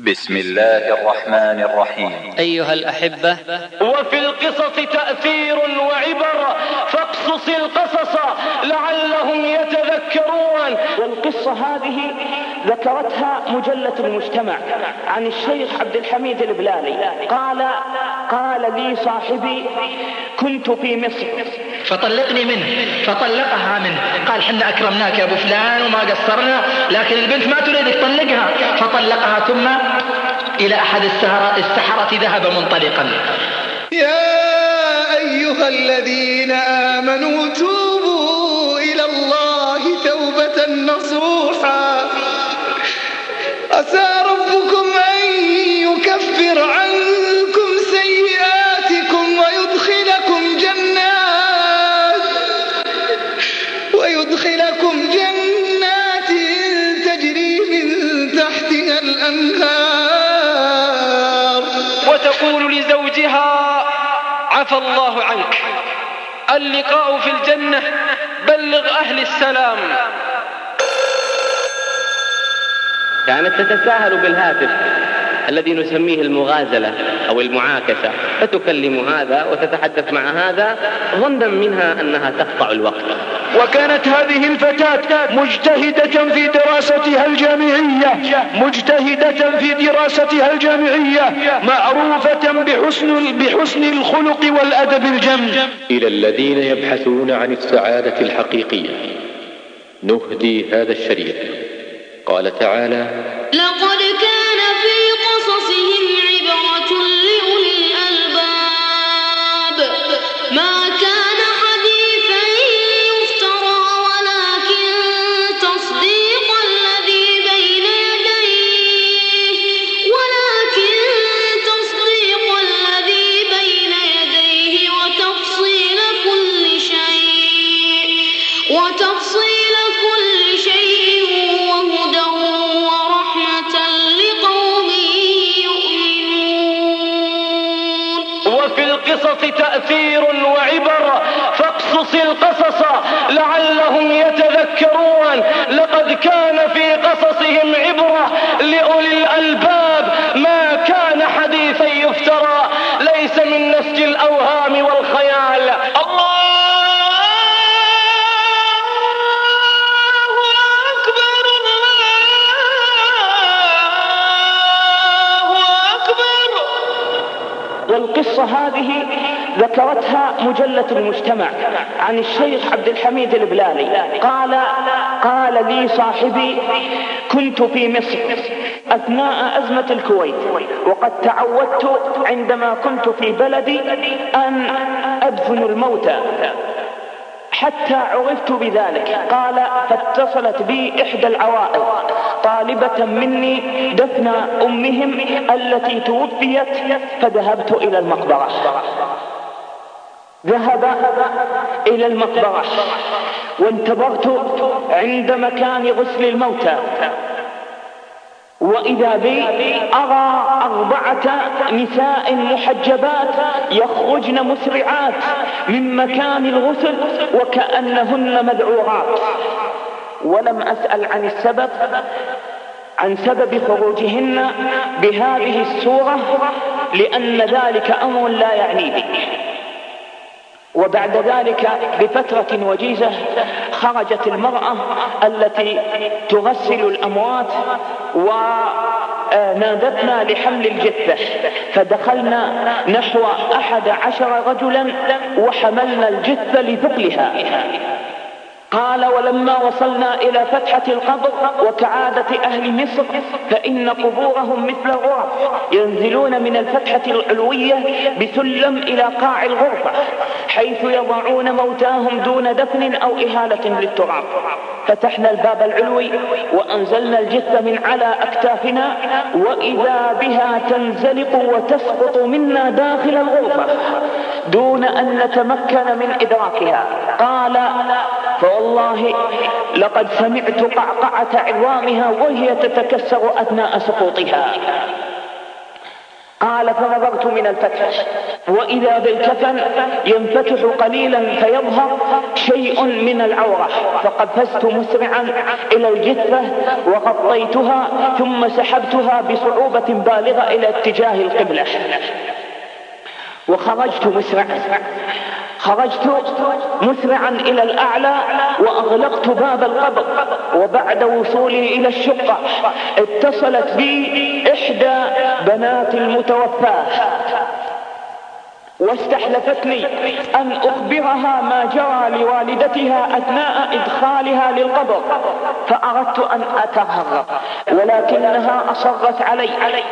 بسم الله الرحمن الرحيم. أيها الأحبة، وفي القصص تأثير وعبر فاقصص القصص لعلهم يتذكرون. والقصة هذه ذكرتها مجلة المجتمع عن الشيخ عبد الحميد البلالي. قال لي صاحبي: كنت في مصر فطلقني منه، فطلقها منه. قال: حنا أكرمناك يا أبو فلان وما قصرنا، لكن البنت ما تريدك طلقها. فطلقها، ثم إلى أحد السحرة ذهب منطلقا. يا أيها الذين آمنوا توبوا إلى الله توبة نصوحا عسى ربكم أن يكفر عنكم سيئاتكم ويدخلكم جنات تجري من تحتها الأنهار. وتقول لزوجها: عفى الله عنك، اللقاء في الجنة، بلغ أهل السلام. كانت تتساهل بالهاتف الذي نسميه المغازلة أو المعاكسة، فتكلم هذا وتتحدث مع هذا ظنا منها أنها تقطع الوقت. وكانت هذه الفتاة مجتهدة في دراستها الجامعية، معروفة بحسن الخلق والأدب الجم. إلى الذين يبحثون عن السعادة الحقيقية نهدي هذا الشريط. قال تعالى: لقد كان في قصصهم عبرة لأولي الألباب، ما كان حديثا يفترى ولكن تصديق الذي بين يديه وتفصيل كل شيء وهدى ورحمة لقوم يؤمنون. وفي القصص تأثير وعبر فاقصص القصص لعلهم يتذكرون. لقد كان في قصصهم عبرة لأولي الألباب، ما كان حديثا يفترى، ليس من نسج الأوهام والخيال. والقصة هذه ذكرتها مجلة المجتمع عن الشيخ عبد الحميد البلالي. قال لي صاحبي: كنت في مصر أثناء أزمة الكويت، وقد تعودت عندما كنت في بلدي أن أدفن الموتى حتى عرفت بذلك. قال: فاتصلت بي إحدى العوائل طالبة مني دفن أمهم التي توفيت، فذهبت إلى المقبرة. ذهب إلى المقبرة وانتظرت عند مكان غسل الموتى، وإذا بي أرى 4 نساء محجبات يخرجن مسرعات من مكان الغسل وكأنهن مذعورات. ولم أسأل عن سبب خروجهن بهذه الصورة، لأن ذلك أمر لا يعنيني. وبعد ذلك بفترة وجيزة خرجت المرأة التي تغسل الأموات ونادتنا لحمل الجثة، فدخلنا نحو 11 رجلا وحملنا الجثة لثقلها. قال: ولما وصلنا إلى فتحة القبر، وكعادة أهل مصر فإن قبورهم مثل الغرف، ينزلون من الفتحة العلوية بسلم إلى قاع الغرفة، حيث يضعون موتاهم دون دفن أو إهالة للتراب. فتحنا الباب العلوي وأنزلنا الجثة من على أكتافنا، وإذا بها تنزلق وتسقط منا داخل الغرفة دون أن نتمكن من إدراكها. قال: فوالله لقد سمعت قعقعة عظامها وهي تتكسر أثناء سقوطها. قال فنظرت من الفتح وإذا بالكفن ينفتح قليلا فيظهر شيء من العورة، فقفزت مسرعا إلى الجثة وغطيتها ثم سحبتها بصعوبة بالغة إلى اتجاه القبلة وخرجت مسرعا إلى الأعلى وأغلقت باب القبر. وبعد وصولي إلى الشقة اتصلت بي إحدى بنات المتوفاة واستحلفتني أن أخبرها ما جرى لوالدتها أثناء إدخالها للقبر، فأردت أن أتهرب ولكنها أصرت علي.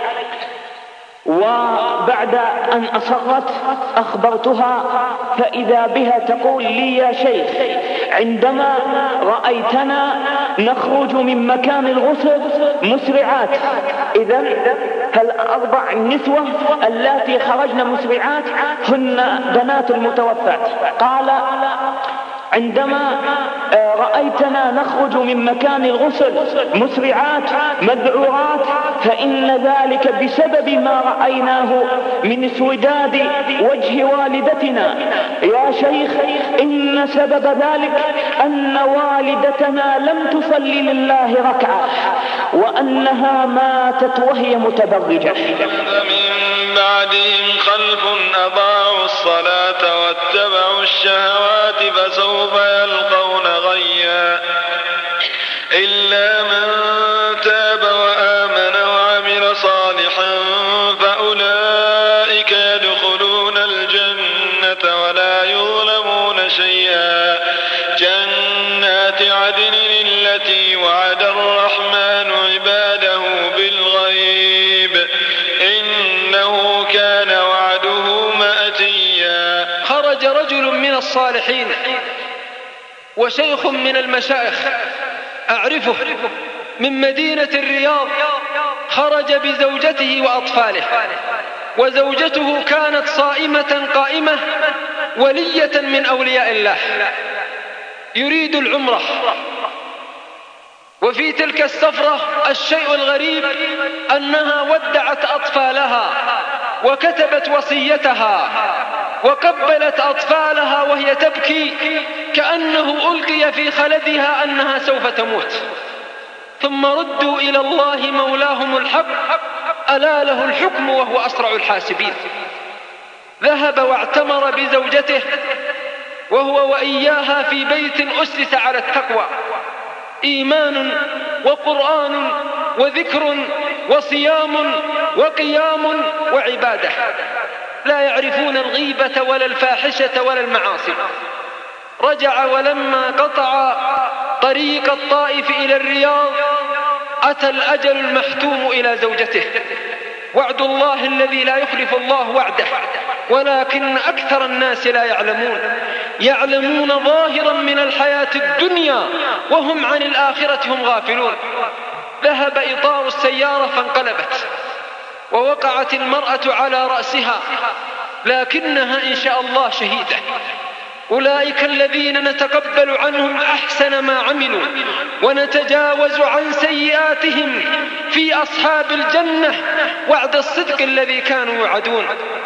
وبعد أن أصرت أخبرتها فإذا بها تقول لي يا شيخ عندما رأيتنا نخرج من مكان الغسل مسرعات، إذن فالأربع النسوة اللاتي خرجن مسرعات هن بنات المتوفاة. قال عندما رأيتنا نخرج من مكان الغسل مسرعات مذعورات فإن ذلك بسبب ما رأيناه من اسوداد وجه والدتنا. يا شيخ إن سبب ذلك أن والدتنا لم تصلي لله ركعة وأنها ماتت وهي متبرجة. من بعدهم خلف أضاعوا الصلاة واتبعوا الشهوات فسوف يلقون غيا إلا من تاب وآمن وعمل صالحا فأولئك يدخلون الجنة ولا يظلمون شيئا. جنات عدن التي وعد الرحمن عباده بالغيب إنه كان وعده مأتيا. خرج رجل من الصالحين وشيخ من المشايخ أعرفه من مدينة الرياض، خرج بزوجته وأطفاله، وزوجته كانت صائمة قائمة ولية من أولياء الله يريد العمرة. وفي تلك السفرة الشيء الغريب أنها ودعت أطفالها وكتبت وصيتها وقبلت أطفالها وهي تبكي كأنه ألقي في خلدها أنها سوف تموت، ثم ردوا إلى الله مولاهم الحق ألا له الحكم وهو أسرع الحاسبين. ذهب واعتمر بزوجته وهو وإياها في بيت أسس على التقوى، إيمان وقرآن وذكر وصيام وقيام وعبادة، لا يعرفون الغيبة ولا الفاحشة ولا المعاصي. رجع ولما قطع طريق الطائف إلى الرياض أتى الأجل المحتوم إلى زوجته. وعد الله الذي لا يخلف الله وعده، ولكن أكثر الناس لا يعلمون ظاهرا من الحياة الدنيا وهم عن الآخرة هم غافلون. ذهب إطار السيارة فانقلبت ووقعت المرأة على رأسها، لكنها إن شاء الله شهيدة. أولئك الذين نتقبل عنهم أحسن ما عملوا ونتجاوز عن سيئاتهم في أصحاب الجنة وعد الصدق الذي كانوا يوعدون.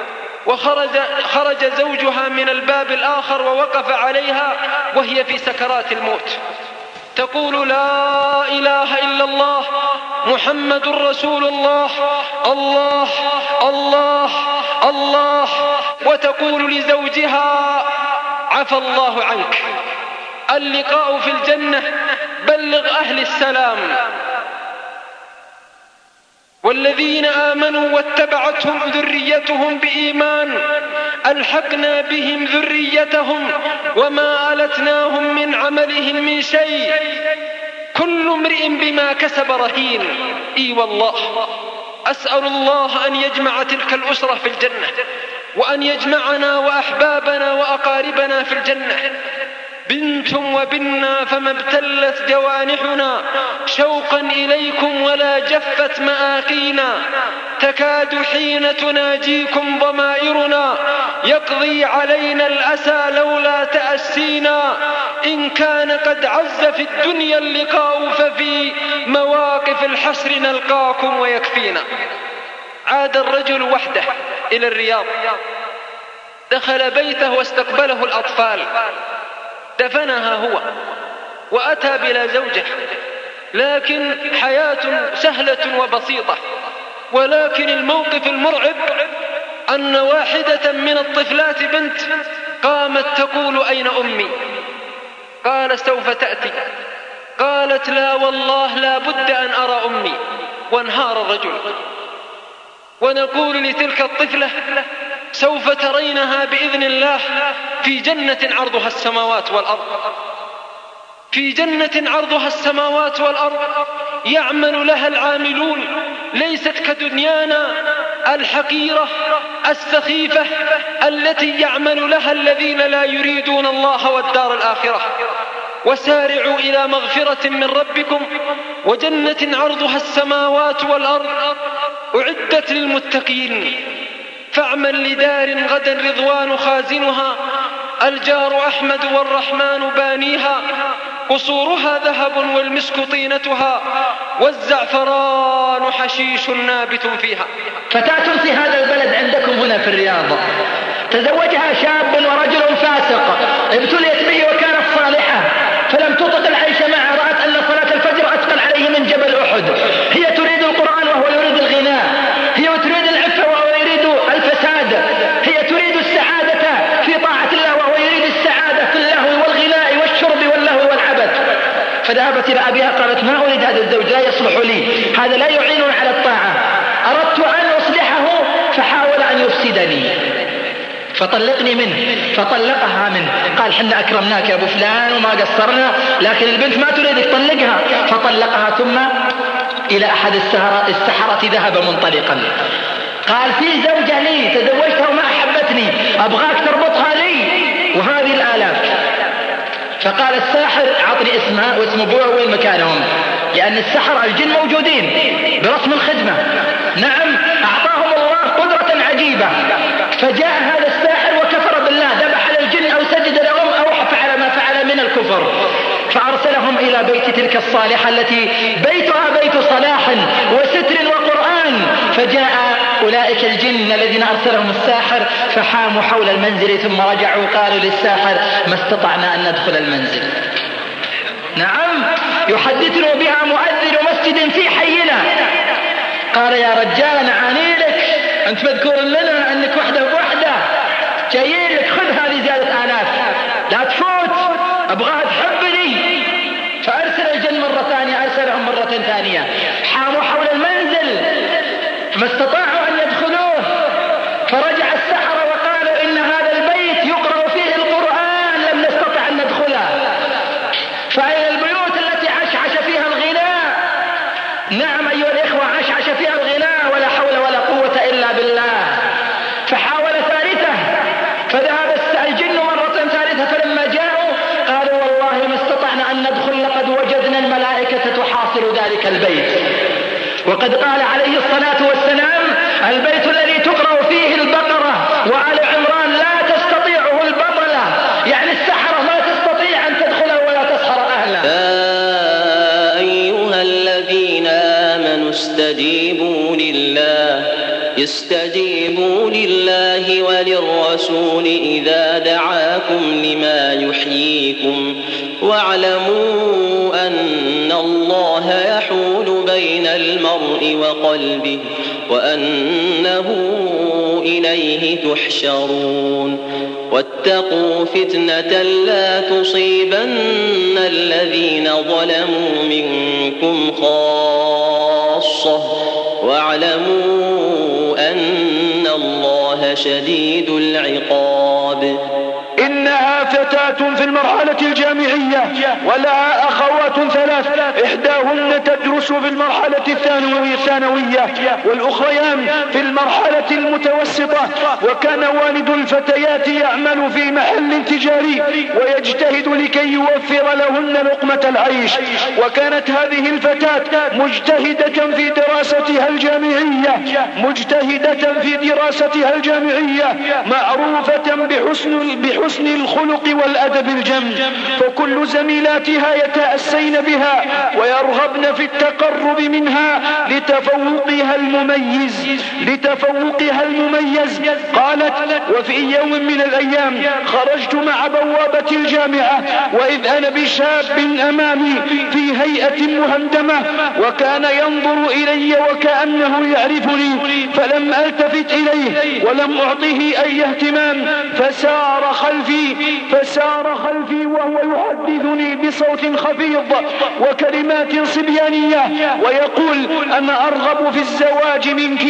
وخرج زوجها من الباب الآخر ووقف عليها وهي في سكرات الموت تقول لا إله إلا الله محمد رسول الله الله الله الله، وتقول لزوجها عفى الله عنك، اللقاء في الجنة، بلغ أهل السلام. والذين آمنوا واتبعتهم ذريتهم بإيمان ألحقنا بهم ذريتهم وما ألتناهم من عملهم من شيء كل امرئ بما كسب رهين. إي والله أسأل الله أن يجمع تلك الأسرة في الجنة، وأن يجمعنا وأحبابنا وأقاربنا في الجنة. بنتم وبنا فما ابتلت جوانحنا شوقا إليكم ولا جفت مآقينا، تكاد حين تناجيكم ضمائرنا يقضي علينا الأسى لولا تأسينا. إن كان قد عز في الدنيا اللقاء ففي مواقف الحسر نلقاكم ويكفينا. عاد الرجل وحده إلى الرياض، دخل بيته واستقبله الأطفال، دفنها هو وأتى بلا زوجة، لكن حياة سهلة وبسيطة. ولكن الموقف المرعب أن واحدة من الطفلات بنت قامت تقول: أين أمي؟ قال: سوف تأتي. قالت: لا والله لا بد أن أرى أمي. وانهار الرجل. ونقول لتلك الطفلة: سوف ترينها بإذن الله في جنة عرضها السماوات والأرض، في جنة عرضها السماوات والأرض يعمل لها العاملون، ليست كدنيانا الحقيرة السخيفة التي يعمل لها الذين لا يريدون الله والدار الآخرة. وسارعوا إلى مغفرة من ربكم وجنة عرضها السماوات والأرض أعدت للمتقين. فاعمل لدار غدا رضوان خازنها، الجار أحمد والرحمن بانيها، قصورها ذهب والمسك طينتها، والزعفران حشيش نابت فيها. فتاة في هذا البلد عندكم هنا في الرياض تزوجها شاب ورجل فاسق، ابتليت به وكانت صالحة فلم تطق العيش معه، رأت أن صلاة الفجر أثقل عليه من جبل أحد. هي تريد القرآن وهو يريد الغناء، هي تريد العفة وهو يريد الفساد، هي تريد السعادة في طاعة الله وهو يريد السعادة في اللهو والغناء والشرب واللهو والعبث. فذهبت إلى أبيها قالت: ما أريد هذا الزوج، لا يصلح لي، هذا لا يعينني على الطاعة، أردت أن أصلحه فحاول أن يفسدني فطلقني منه. فطلقها منه. قال: حنا أكرمناك يا أبو فلان وما قصرنا، لكن البنت ما تريدك طلقها. فطلقها ثم إلى أحد السحرة ذهب منطلقا. قال: في زوجة لي تزوجتها وما أحبتني، أبغاك تربطها لي وهذه الآلاف. فقال الساحر: أعطني اسمها واسم أبوها وين مكانهم، لأن السحر الجن موجودين برسم الخدمة. نعم، أعطاهم الله قدرة عجيبة. فجاء هذا الساحر وكفر بالله، ذبح للجن أو سجد لهم أو فعل ما فعل من الكفر، فأرسلهم إلى بيت تلك الصالحة التي بيتها بيت صلاح وستر وقرآن. فجاء أولئك الجن الذين أرسلهم الساحر فحاموا حول المنزل، ثم رجعوا قالوا للساحر: ما استطعنا أن ندخل المنزل. نعم، يحدثنا بها مؤذن مسجد في حينا. قال: يا رجال نعاني لك، أنت مذكور لنا أنك وحدة بوحدة، جايين لك، خذ هذه زيادة آلاف، لا تفوت، أبغاها تحبني. فأرسل الجن مرة ثانية، أرسلهم مرة ثانية، حاموا حول المنزل فما استطاعوا أن يدخلوه. فرجع السحرة وقالوا: إن هذا البيت يقرأ فيه القرآن، لم نستطع أن ندخله. فأين البيوت التي عشعش فيها الغناء؟ نعم أيها الإخوة، عشعش فيها الغناء، ولا حول ولا قوة إلا بالله. فحاول ثالثة، فذهب الجن مرة ثالثة، فلما جاءوا قالوا: والله ما استطعنا أن ندخل، لقد وجدنا الملائكة تحاصر ذلك البيت. وقد قال عليه الصلاة والسلام: البيت الذي تقرأ فيه البقرة وآل عمران لا تستطيعه البطلة، يعني السحرة ما تستطيع أن تدخله ولا تسحر أهله. يا أيها الذين آمنوا استجيبوا لله وللرسول إذا دعاكم لما يحييكم، واعلموا أن الله يحول بين المرء وقلبه وأنه إليه تحشرون. واتقوا فتنة لا تصيبن الذين ظلموا منكم خاصة، واعلموا أن الله شديد العقاب. إنها فتاة في المرحلة الجامعية ولها أخوات ثلاث، إحداهن تدرس في المرحلة الثانوية والأخريان في المرحلة المتوسطة. وكان والد الفتيات يعمل في محل تجاري ويجتهد لكي يوفر لهن لقمة العيش. وكانت هذه الفتاة مجتهدة في دراستها دراساتها الجامعية، مجتهدة في دراستها الجامعية، معروفة بحسن الخلق والأدب الجم، فكل زميلاتها يتأسين بها ويرغبن في التقرب منها لتفوقها المميز. قالت: وفي يوم من الأيام خرجت مع بوابة الجامعة وإذ أنا بشاب أمامي في هيئة مهندمة، وكان ينظر إلي وكأنه يعرفني، فلم ألتفت إليه ولم أعطه أي اهتمام، فسار خلفي وهو يحدثني بصوت خفيض وكلمات صبيانية ويقول: أنا أرغب في الزواج منك،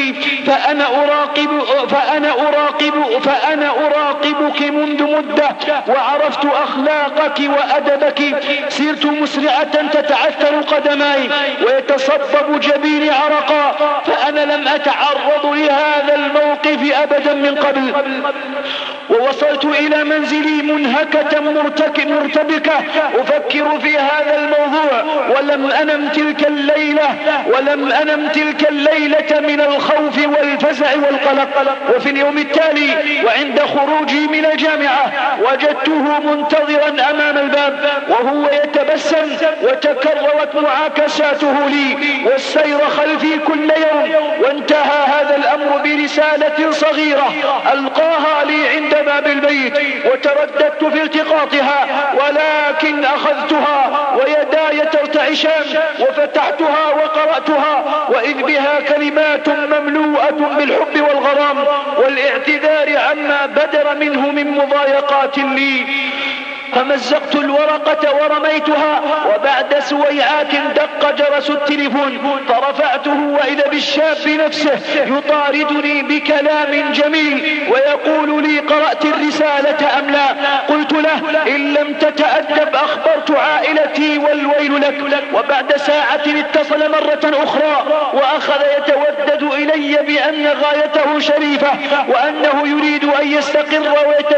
فأنا أراقبك منذ مدة، وعرفت أخلاقك وأدبك، صرت مسرعة تتعثر قدماي ويتصبب جبيني عرقا، فأنا لم أتعرض لهذا الموقف أبدا من قبل، ووصلت إلى منزلي منهكة مرتبكة أفكر في هذا الموضوع، ولم أنم تلك الليلة من الخوف والفزع والقلق. وفي اليوم التالي وعند خروجي من الجامعة وجدته منتظرا أمام الباب وهو يتبسم، وتكررت معاكساته لي والسير خلفي كل يوم، وانتهى هذا الأمر برسالة صغيرة ألقاها لي عند باب البيت، وترددت في التقاطها، ولكن أخذتها ويداي ترتعشان وفتحتها وقرأتها، وإذ بها كلمات مملوءة بالحب والغرام والاعتذار عما بدر منه من مضايقات لي. فمزقت الورقة ورميتها، وبعد سويعات دق جرس التليفون، فرفعته وإذا بالشاب نفسه يطاردني بكلام جميل ويقول لي: قرأت الرسالة أم لا؟ قلت له: إن لم تتأدب أخبرت عائلتي والويل لك. وبعد ساعة اتصل مرة أخرى وأخذ يتودد إلي بأن غايته شريفة، وأنه يريد أن يستقر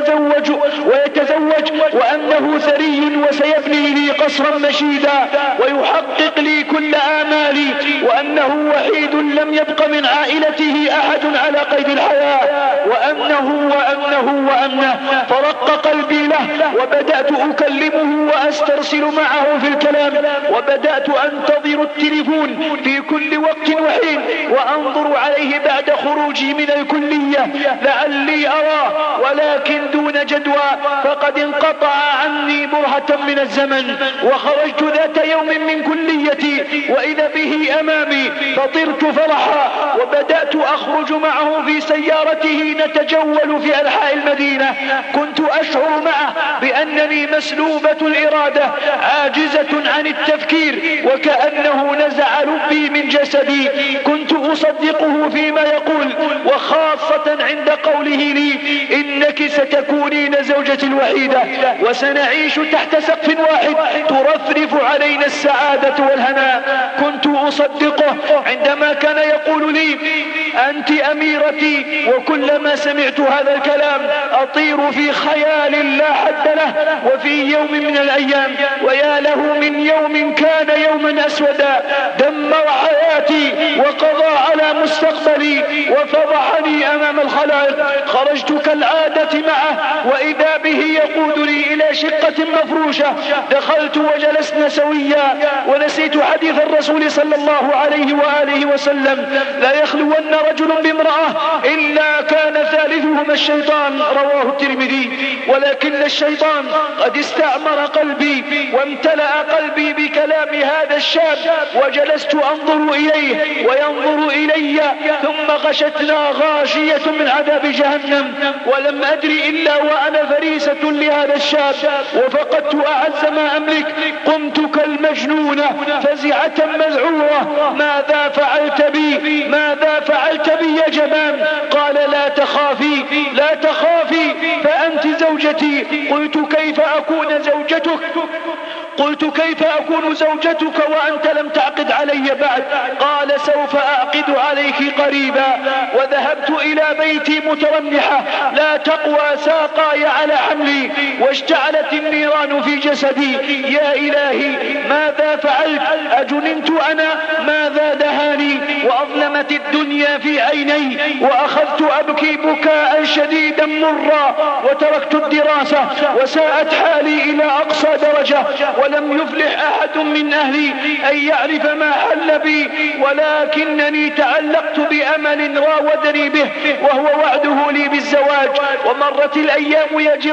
ويتزوج، وأنه ثري وسيبني لي قصرا مشيدا ويحقق لي كل آمالي، وأنه وحيد لم يبق من عائلته أحد على قيد الحياة، وأنه فرق قلبي له، وبدأت أكلمه وأسترسل معه في الكلام، وبدأت أنتظر التليفون في كل وقت وحين، وأنظر عليه بعد خروجي من الكلية لعلي أراه، ولكن دون جدوى، فقد انقطع عني برهة من الزمن. وخرجت ذات يوم من كليتي وإذا به أمامي، فطرت فرحا وبدأت أخرج معه في سيارته نتجول في أنحاء المدينة. كنت أشعر معه بأنني مسلوبة الإرادة عاجزة عن التفكير، وكأنه نزع لبي من جسدي. كنت أصدقه فيما يقول، وخاصة عند قوله لي: إنك ستكونين زوجتي الوحيدة، وسنعيش تحت سقف واحد ترفرف علينا السعادة والهناء. كنت أصدقه عندما كان يقول لي: أنت أميرتي، وكلما سمعت هذا الكلام أطير في خيال لا حد له. وفي يوم من الأيام، ويا له من يوم كان يوما أسودا، دمر حياتي وقضى على مستقبلي وفضحني أمام الخلائق، خرجت كالعادة معه وإذا به يقودني إلى شقة مفروشة. دخلت وجلسنا سويا، ونسيت حديث الرسول صلى الله عليه وآله وسلم: لا يخلون رجل بامرأة إلا كان ثالثهما الشيطان، رواه الترمذي. ولكن الشيطان قد استعمر قلبي وامتلأ قلبي بكلام هذا الشاب، وجلست أنظر إليه وينظر إلي، ثم غشتنا غاشية من عذاب جهنم، ولم أدري إلا وأنا فريسة لهذا الشاب، وفقدت أعز ما أملك. قمت كالمجنونة فزعة مذعورة: ماذا فعلت بي؟ ماذا فعلت بي يا جبان؟ قال: لا تخافي فأنت زوجتي. قلت: كيف أكون زوجتك وأنت لم تعقد علي بعد؟ قال: سوف أعقد عليك قريبا. وذهبت إلى بيتي مترنحة، لا تقوى ساقاي على حملي، واشتعلت النيران في جسدي. يا إلهي، ماذا فعلت؟ أجننت أنا؟ ماذا دهاني وأظلم وأظلمت الدنيا في عيني وأخذت أبكي بكاء شديدا مرا وتركت الدراسة وساءت حالي إلى أقصى درجة ولم يفلح أحد من أهلي أن يعرف ما حل بي ولكنني تعلقت بأمل راودني به وهو وعده لي بالزواج. ومرت الأيام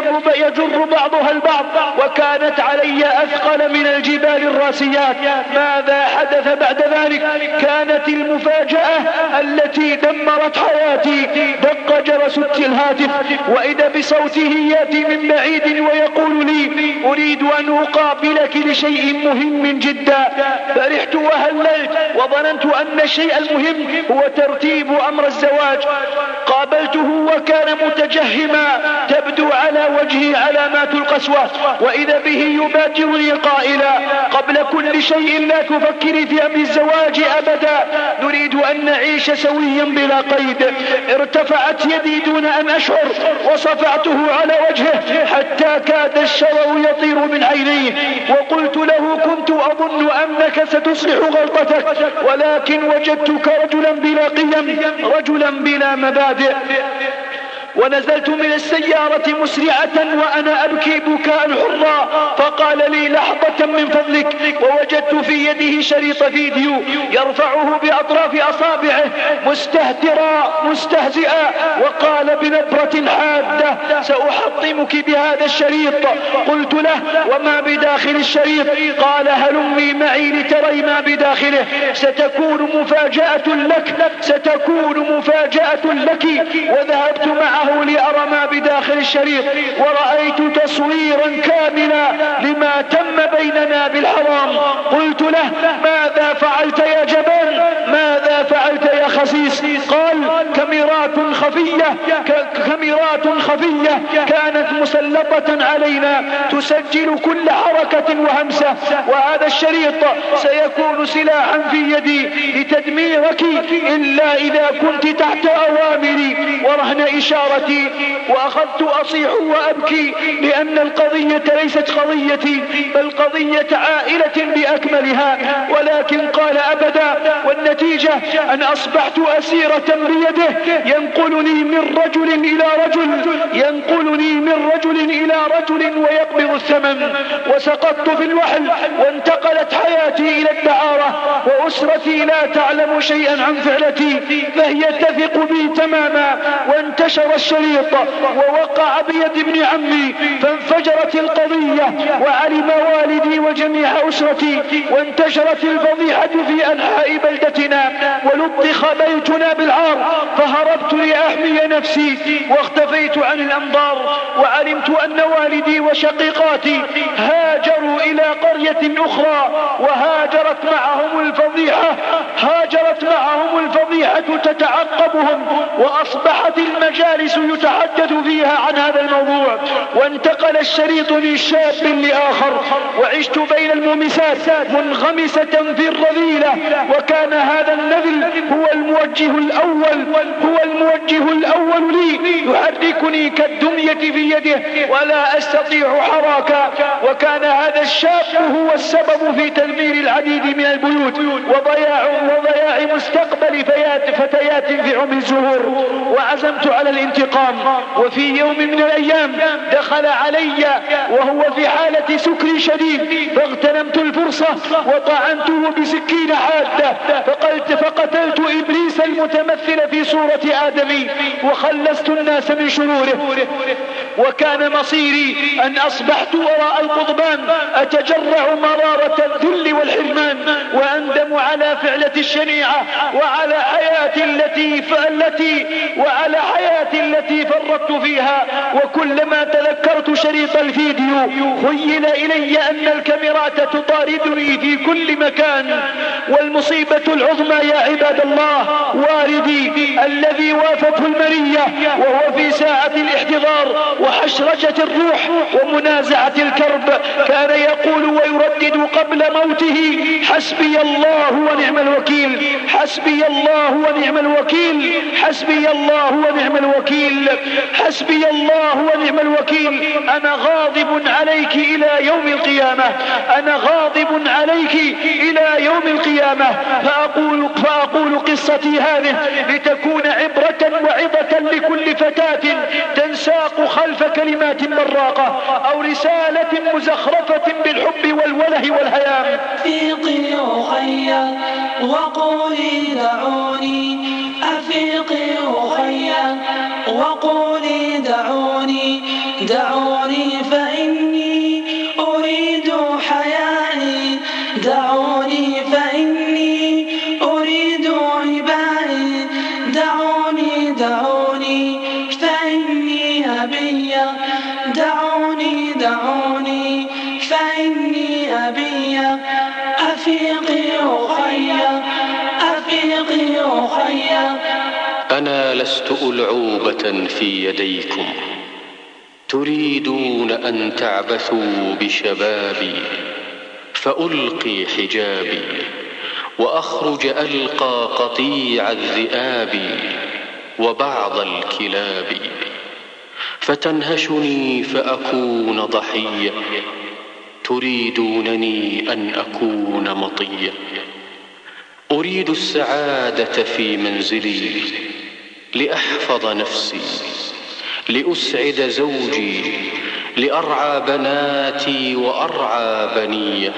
يجر بعضها البعض وكانت علي أثقل من الجبال الراسيات. ماذا حدث بعد ذلك؟ كانت المفاجأة التي دمرت حياتي. دق جرس الهاتف وإذا بصوته يأتي من بعيد ويقول لي أريد أن أقابلك لشيء مهم جدا. فرحت وهللت وظننت أن الشيء المهم هو ترتيب أمر الزواج. قابلته وكان متجهما تبدو على وجهه علامات القسوة وإذا به يبادرني قائلا قبل كل شيء لا تفكري في أمر الزواج أبدا، نريد أن نعيش سويا بلا قيد. ارتفعت يدي دون أن أشعر وصفعته على وجهه حتى كاد الشرر يطير من عينيه وقلت له كنت أظن أنك ستصلح غلطتك ولكن وجدتك رجلا بلا قيم، رجلا بلا مبادئ. ونزلت من السيارة مسرعة وأنا أبكي بكاء حرا فقال لي لحظة من فضلك ووجدت في يده شريط فيديو يرفعه بأطراف أصابعه مستهترا مستهزئا وقال بنبرة حادة سأحطمك بهذا الشريط. قلت له وما بداخل الشريط؟ قال هلمي معي لتري ما بداخله، ستكون مفاجأة لك، ستكون مفاجأة لك. وذهبت معه لأرى ما بداخل الشريط ورأيت تصويرا كاملا لما تم بيننا بالحرام. قلت له ماذا فعلت يا جبان؟ ماذا فعلت يا خسيس؟ قال كاميرات خفية كانت مسلطة علينا تسجل كل حركة وهمسة، وهذا الشريط سيكون سلاحا في يدي لتدميرك إلا إذا كنت تحت أوامري ورهن إشارتي. وأخذت أصيح وأبكي لأن القضية ليست قضيتي بل قضية عائلة بأكملها. ولكن قال أبدا، والنتيجة أن أصبحت أسيرة بيده ينقلني من رجل إلى رجل ويقبض الثمن. وسقطت في الوحل وانتقلت حياتي إلى الدعارة وأسرتي لا تعلم شيئا عن فعلتي فهي تثق بي تماما. وانتشر الشريط ووقع بيد ابن عمي فانفجرت القضية وعلم والدي وجميع أسرتي وانتشرت الفضيحة في أنحاء بلدتنا ولطخ بيتنا بالعار فهربت لأحمي نفسي واختفيت عن الأنظار. وعلمت أن والدي وشقيقاتي هاجروا إلى قرية أخرى وهاجرت معهم الفضيحة تتعقبهم وأصبحت المجالس يتحدث فيها عن هذا الموضوع. وانتقل الشريط من شاب لآخر وعشت بين المومسات منغمسة في الرذيلة. وكان هذا النذل هو الموجه الأول لي يحركني كالدمية في يده ولا أستطيع حراكا. وكان هذا الشاب هو السبب في تدمير العديد من البيوت وضياع مستقبل فتيات في عمر الزهور. وعزمت على الانتقام. وفي يوم من الأيام دخل علي وهو في حالة سكر شديد فاغتنمت الفرصة وطعنته بسكين حادة فقتلت إبليس المتمثل في صورة آدمي وخلصت الناس من شروره. وكان مصيري أن أصبحت وراء القضبان أتجرع مرارة الذل والحرمان وأندم على فعلة الشنيعة وعلى حياتي التي فرطت فيها. وكلما تذكرت شريط الفيديو خيل إلي أن الكاميرات تطاردني في كل مكان. والمصيبة العظمى يا عباد الله والدي الذي وافته المنية وهو في ساعة الاحتضار وحشرجة الروح ومنازعة الكرب كان يقول ويردد قبل موته: حسبي الله ونعم الوكيل، حسبي الله ونعم الوكيل، حسبي الله ونعم الوكيل، حسبي الله ونعم الوكيل. أنا غاضب عليك إلى يوم القيامة، أنا غاضب عليك إلى يوم القيامة. فأقول قصتي هذه لتكون عبرة وعظة لكل فتاة تنساق خلف كلمات براقة أو رسالة مزخرفة بالحب والوله والهيام. أفيقي أخيا وقولي دعوني، أفيقي أخيا وقولي دعوني، دعوني فإني أريد حيائي، دعوني فإني أريد عبائي، دعوني دعوني فإني أبي، دعوني دعوني فإني أبي. أفيقي أخيا، أفيقي أخيا. أنا لست ألعوبة في يديكم، تريدون أن تعبثوا بشبابي فألقي حجابي وأخرج ألقى قطيع الذئاب وبعض الكلاب، فتنهشني فأكون ضحية، تريدونني أن أكون مطية. أريد السعادة في منزلي لأحفظ نفسي، لأسعد زوجي، لأرعى بناتي وأرعى بنية.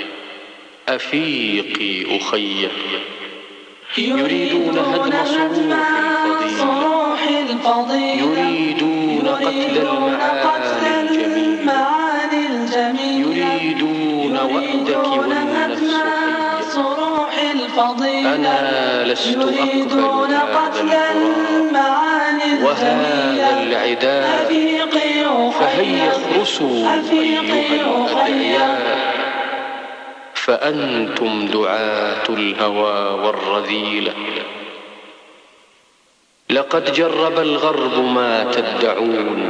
أفيقي أخي، يريدون هدم صروح الفضيلة، يريدون قتل المعاني الجميلة، يريدون وحدك والنفس حية. أنا لست أقبل هذا الغرام وهذا العداء، فهيا اخرسوا أيها الأدعياء، فأنتم دعاة الهوى والرذيلة. لقد جرب الغرب ما تدعون،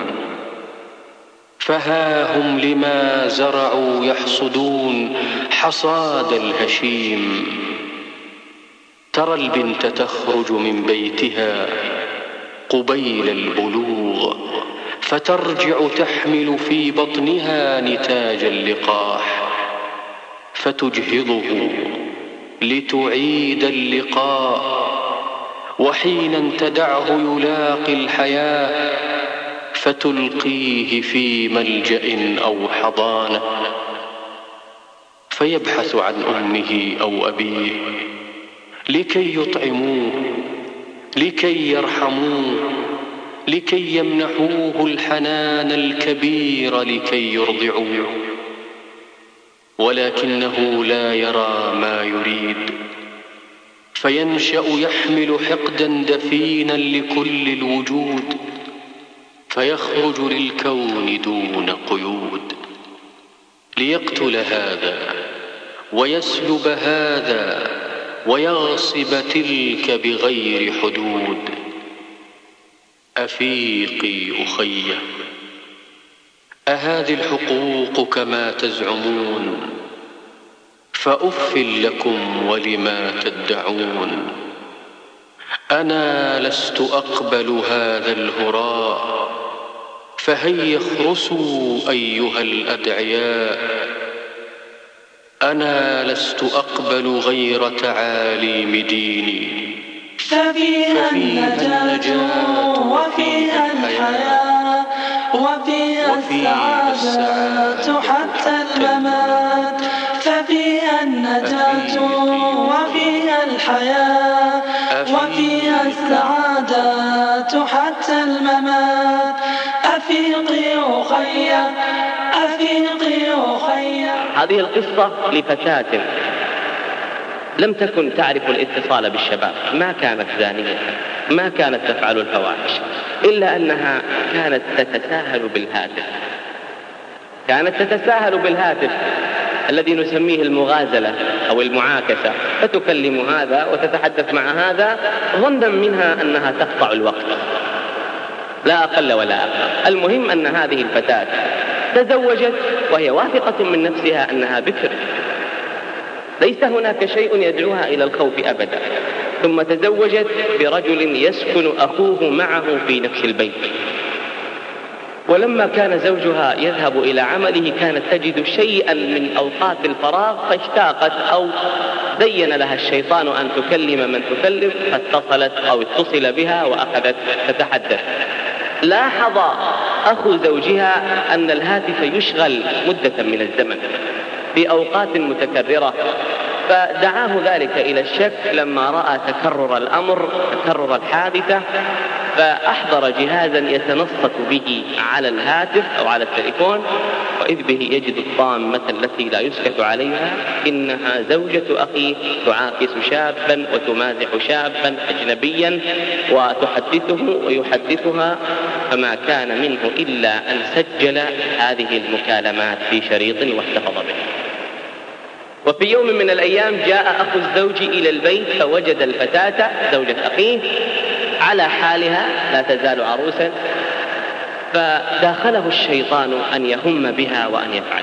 فها هم لما زرعوا يحصدون حصاد الهشيم. ترى البنت تخرج من بيتها قبيل البلوغ، فترجع تحمل في بطنها نتاج اللقاح، فتجهضه لتعيد اللقاء. وحينا تدعه يلاقي الحياة، فتلقيه في ملجأ أو حضانة، فيبحث عن أمه أو أبيه لكي يطعموه، لكي يرحموه، لكي يمنحوه الحنان الكبير، لكي يرضعوه. ولكنه لا يرى ما يريد، فينشأ يحمل حقدا دفينا لكل الوجود، فيخرج للكون دون قيود، ليقتل هذا ويسلب هذا ويغصب تلك بغير حدود. أفيقي أخي، أهذه الحقوق كما تزعمون؟ فأف لكم ولما تدعون. أنا لست أقبل هذا الهراء، فهيا اخرسوا أيها الأدعياء. أنا لست أقبل غير تعاليم ديني، ففيها النجاة وفيها الحياة وفيها السعادة حتى الممات. ففيها النجاة وفيها الحياة وفيها السعادة حتى الممات. أفيقي أخي، أفيقي أخي. هذه القصة لفتاة لم تكن تعرف الاتصال بالشباب، ما كانت زانية، ما كانت تفعل الفواحش، إلا أنها كانت تتساهل بالهاتف، كانت تتساهل بالهاتف الذي نسميه المغازلة أو المعاكسة، فتكلم هذا وتتحدث مع هذا ظنا منها أنها تقطع الوقت، لا أقل ولا أقل. المهم أن هذه الفتاة تزوجت وهي واثقة من نفسها أنها بكر، ليس هناك شيء يدعوها إلى الخوف أبدا، ثم تزوجت برجل يسكن أخوه معه في نفس البيت. ولما كان زوجها يذهب إلى عمله كانت تجد شيئا من أوقات الفراغ فاشتاقت، أو زين لها الشيطان أن تكلم من تكلم، فاتصلت أو اتصل بها وأخذت تتحدث. لاحظ أخو زوجها أن الهاتف يشغل مدة من الزمن في أوقات متكررة، فدعاه ذلك إلى الشك لما رأى تكرر الأمر، تكرر الحادثة، فأحضر جهازا يتنصت به على الهاتف أو على التليفون، وإذ به يجد الطامة التي لا يسكت عليها، إنها زوجة أخيه تعاكس شابا وتمازح شابا أجنبيا وتحدثه ويحدثها، فما كان منه إلا أن سجل هذه المكالمات في شريط واحتفظ به. وفي يوم من الأيام جاء أخو الزوج إلى البيت فوجد الفتاة زوجة أخيه على حالها لا تزال عروسا، فداخله الشيطان أن يهم بها وأن يفعل،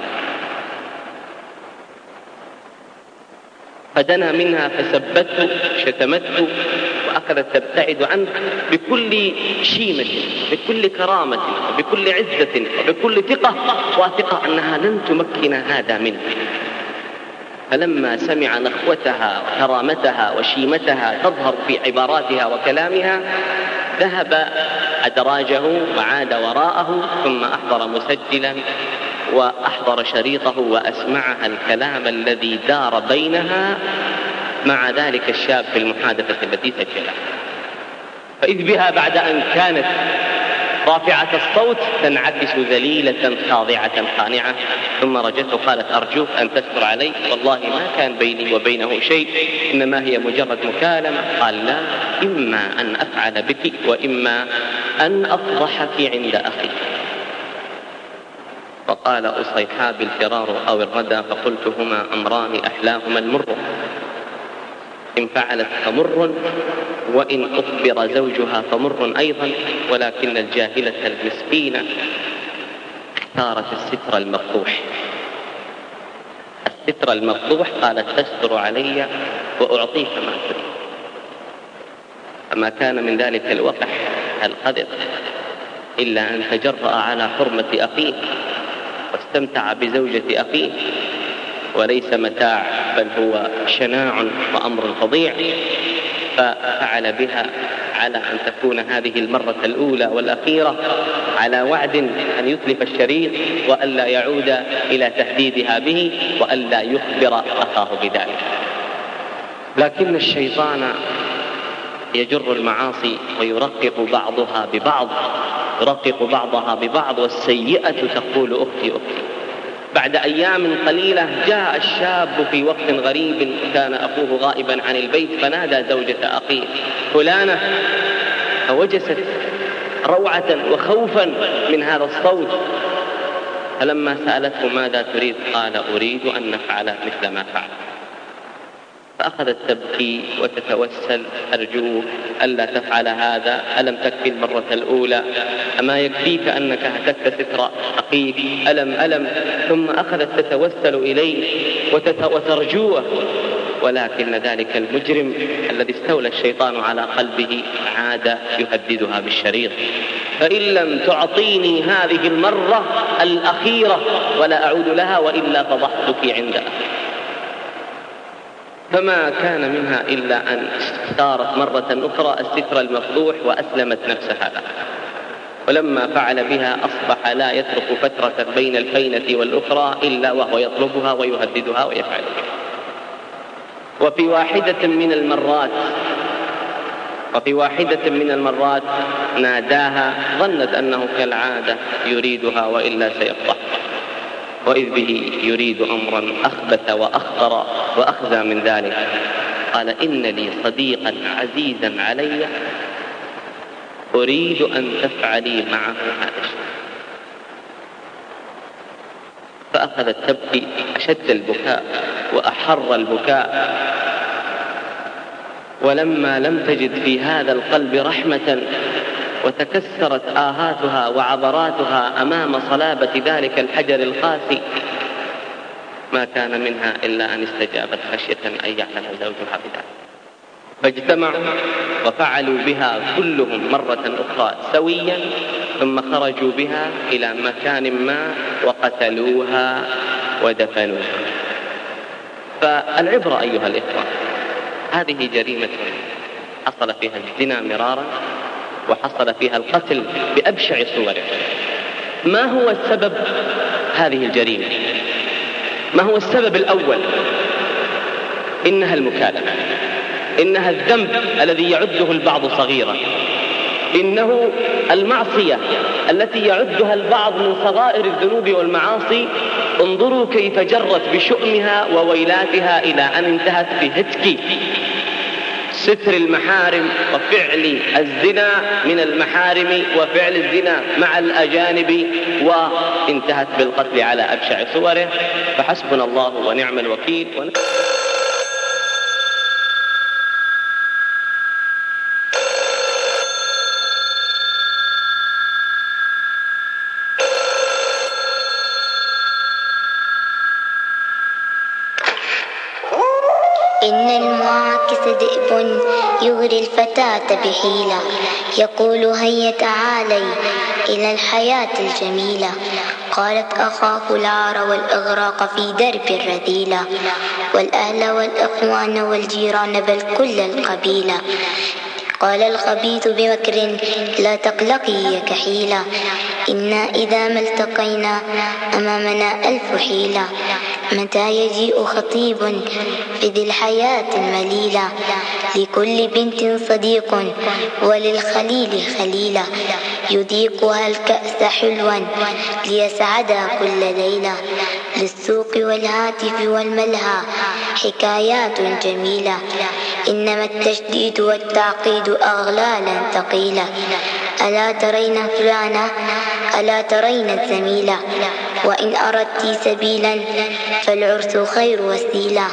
فدنا منها فسبته شتمته وأخذت تبتعد عنه بكل شيمة بكل كرامة بكل عزة وبكل ثقة، واثقة أنها لن تمكن هذا منه. فلما سمع نخوتها وكرامتها وشيمتها تظهر في عباراتها وكلامها ذهب أدراجه وعاد وراءه، ثم أحضر مسجلا وأحضر شريطه وأسمعها الكلام الذي دار بينها مع ذلك الشاب في المحادثة التي سجلها. فإذ بها بعد أن كانت رافعة الصوت تنعكس ذليلة خاضعة خانعة، ثم رجته قالت: أرجوك أن تستر علي، والله ما كان بيني وبينه شيء، إنما هي مجرد مكالمة. قال: لا، إما أن أفعل بك وإما أن أفضحك عند أخي. فقال أصيحاب الفرار أو الردى، فقلت: هما أمران أحلاهما المر، إن فعلت فمر، وإن أخبر زوجها فمر أيضا، ولكن الجاهلة المسكينة اختارت الستر المفضوح. الستر المفضوح قالت: تستر علي وأعطيك ما تريد. فما كان من ذلك الوقح القدر إلا أن تجرأ على حرمة أخيه واستمتع بزوجة أخيه، وليس متاع بل هو شناع وأمر فظيع، ففعل بها على أن تكون هذه المرة الأولى والأخيرة، على وعد أن يتلف الشريط وألا يعود إلى تهديدها به وألا يخبر أخاه بذلك. لكن الشيطان يجر المعاصي ويرقق بعضها ببعض، يرقق بعضها ببعض، والسيئة تقول: أختي أختي. بعد أيام قليلة جاء الشاب في وقت غريب، كان أخوه غائبا عن البيت، فنادى زوجة أخيه: فلانة، فوجست روعة وخوفا من هذا الصوت. فلما سألته: ماذا تريد؟ قال: أريد أن نفعل مثل ما فعل. فأخذت تبكي وتتوسل: أرجوك ألا تفعل هذا، ألم تكفي المرة الأولى؟ أما يكفيك أنك هتكت ستر أخيك؟ ألم. ثم أخذت تتوسل إليه وترجوه، ولكن ذلك المجرم الذي استولى الشيطان على قلبه عاد يهددها بالشريط: فإن لم تعطيني هذه المرة الأخيرة ولا أعود لها، وإلا فضحتك عند أخي. فما كان منها إلا أن اختارت مرة أخرى الستر المفضوح وأسلمت نفسها له. ولما فعل بها أصبح لا يترك فترة بين الفينة والأخرى إلا وهو يطلبها ويهددها ويفعل بها. وفي واحدة من المرات ناداها، ظنت أنه كالعادة يريدها وإلا سيفضح، وإذ به يريد أمرا أخبث وأخطر وأخزى من ذلك. قال: إن لي صديقا عزيزا علي أريد أن تفعلي معه هذا الشيء. فأخذت تبكي أشد البكاء وأحر البكاء. ولما لم تجد في هذا القلب رحمة وتكسرت آهاتها وعبراتها أمام صلابة ذلك الحجر القاسي، ما كان منها إلا أن استجابت خشية أن يعلم زوجها بذلك، فاجتمعوا وفعلوا بها كلهم مرة أخرى سويا، ثم خرجوا بها إلى مكان ما وقتلوها ودفنوها. فالعبرة أيها الإخوة، هذه جريمة حصل فيها الزنا مرارا وحصل فيها القتل بأبشع صوره. ما هو السبب هذه الجريمة؟ ما هو السبب الأول؟ إنها المكالمة، إنها الذنب الذي يعده البعض صغيرا، إنه المعصية التي يعدها البعض من صغائر الذنوب والمعاصي. انظروا كيف جرت بشؤمها وويلاتها إلى أن انتهت بهتك ستر المحارم وفعل الزنا من المحارم وفعل الزنا مع الأجانب، وانتهت بالقتل على أبشع صوره. فحسبنا الله ونعم الوكيل. إن المعاكس ذئب يغري الفتاة بحيلة، يقول هيا تعالي إلى الحياة الجميلة. قالت أخاف العار والإغراق في درب الرذيلة، والأهل والإخوان والجيران بل كل القبيلة. قال الخبيث بمكر لا تقلقي يا كحيلة، إنا إذا ما التقينا أمامنا ألف حيلة. متى يجيء خطيب في ذي الحياة المليلة، لكل بنت صديق وللخليل خليلة، يذيقها الكأس حلوا ليسعدها كل ليلة. للسوق والهاتف والملهى حكايات جميلة، إنما التشديد والتعقيد أغلالا ثقيلة. ألا ترين فلانة ألا ترين الزميلة، وإن أردت سبيلا فالعرس خير وسيلة.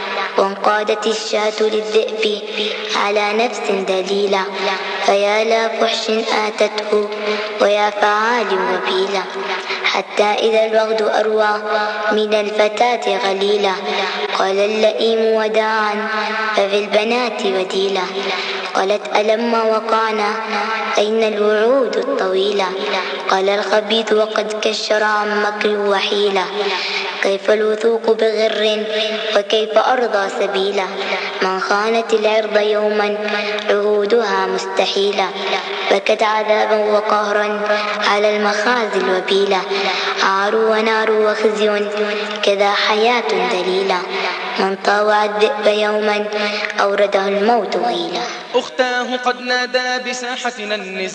وانقادت الشاة للذئب على نفس دليلة، فيا لا فحش آتته ويا فعال وبيلة. حتى إذا الوغد أروى من الفتاة غليلة، قال اللئيم وداعا ففي البنات وديلة. قالت ألما وقعنا أين الوعود الطويلة، قال الخبيث وقد كشر عن مكر وحيلة. كيف الوثوق بغر وكيف أرضى سبيلا، من خانت العرض يوما عهودها مستحيلة. بكت عذابا وقهرا على المخازي الوبيلة، عار ونار وخزي كذا حياة ذليلة. من طاوع الذئب يوما أورده الموت غيلا. أختاه قد نادى بساحتنا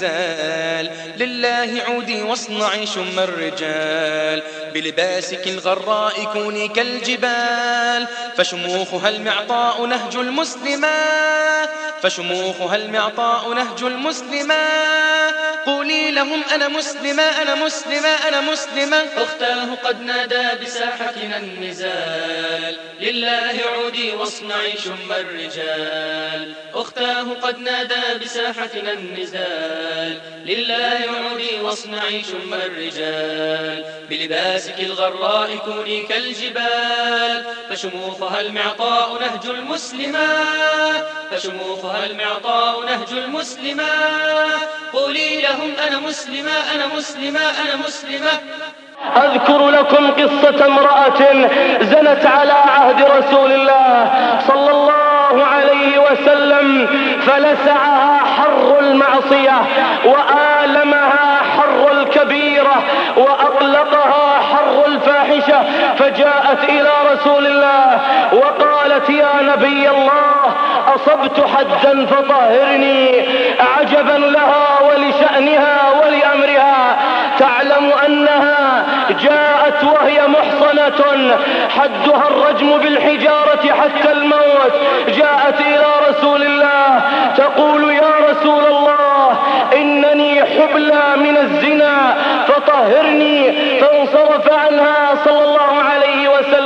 النزال، لله عودي واصنعي شم الرجال. بلباسك الغراء كوني كالجبال، فشموخها المعطاء نهج المسلمات، فشموخها المعطاء نهج المسلمات. قولي لهم أنا مسلمة أنا مسلمة أنا مسلمة. أختاه قد نادى بساحتنا النزال، لله عودي واصنعي شم الرجال. أختاه قد نادى بساحتنا النزال، لله عودي واصنعي شم الرجال. بلباسك الغراء كوني كالجبال، فشموخها المعطاء نهج المسلمات، فشموخها المعطاء نهج المسلمات. قولي لهم أنا مسلمة أنا مسلمة أنا مسلمة. أذكر لكم قصة امرأة زنت على عهد رسول الله صلى الله عليه وسلم، فلسعها حر المعصية وآلمها حر الكبيرة وأطلقها حر الفاحشة، فجاءت إلى رسول الله وقالت يا نبي الله أصبت حدا فطهرني. عجبا لها ولشأنها ولأمرها، تعلم أنها جاءت وهي محصنة حدها الرجم بالحجارة حتى الموت. جاءت إلى رسول الله تقول يا رسول الله إنني حبلى من الزنا فطهرني. فانصرف عنها صلى الله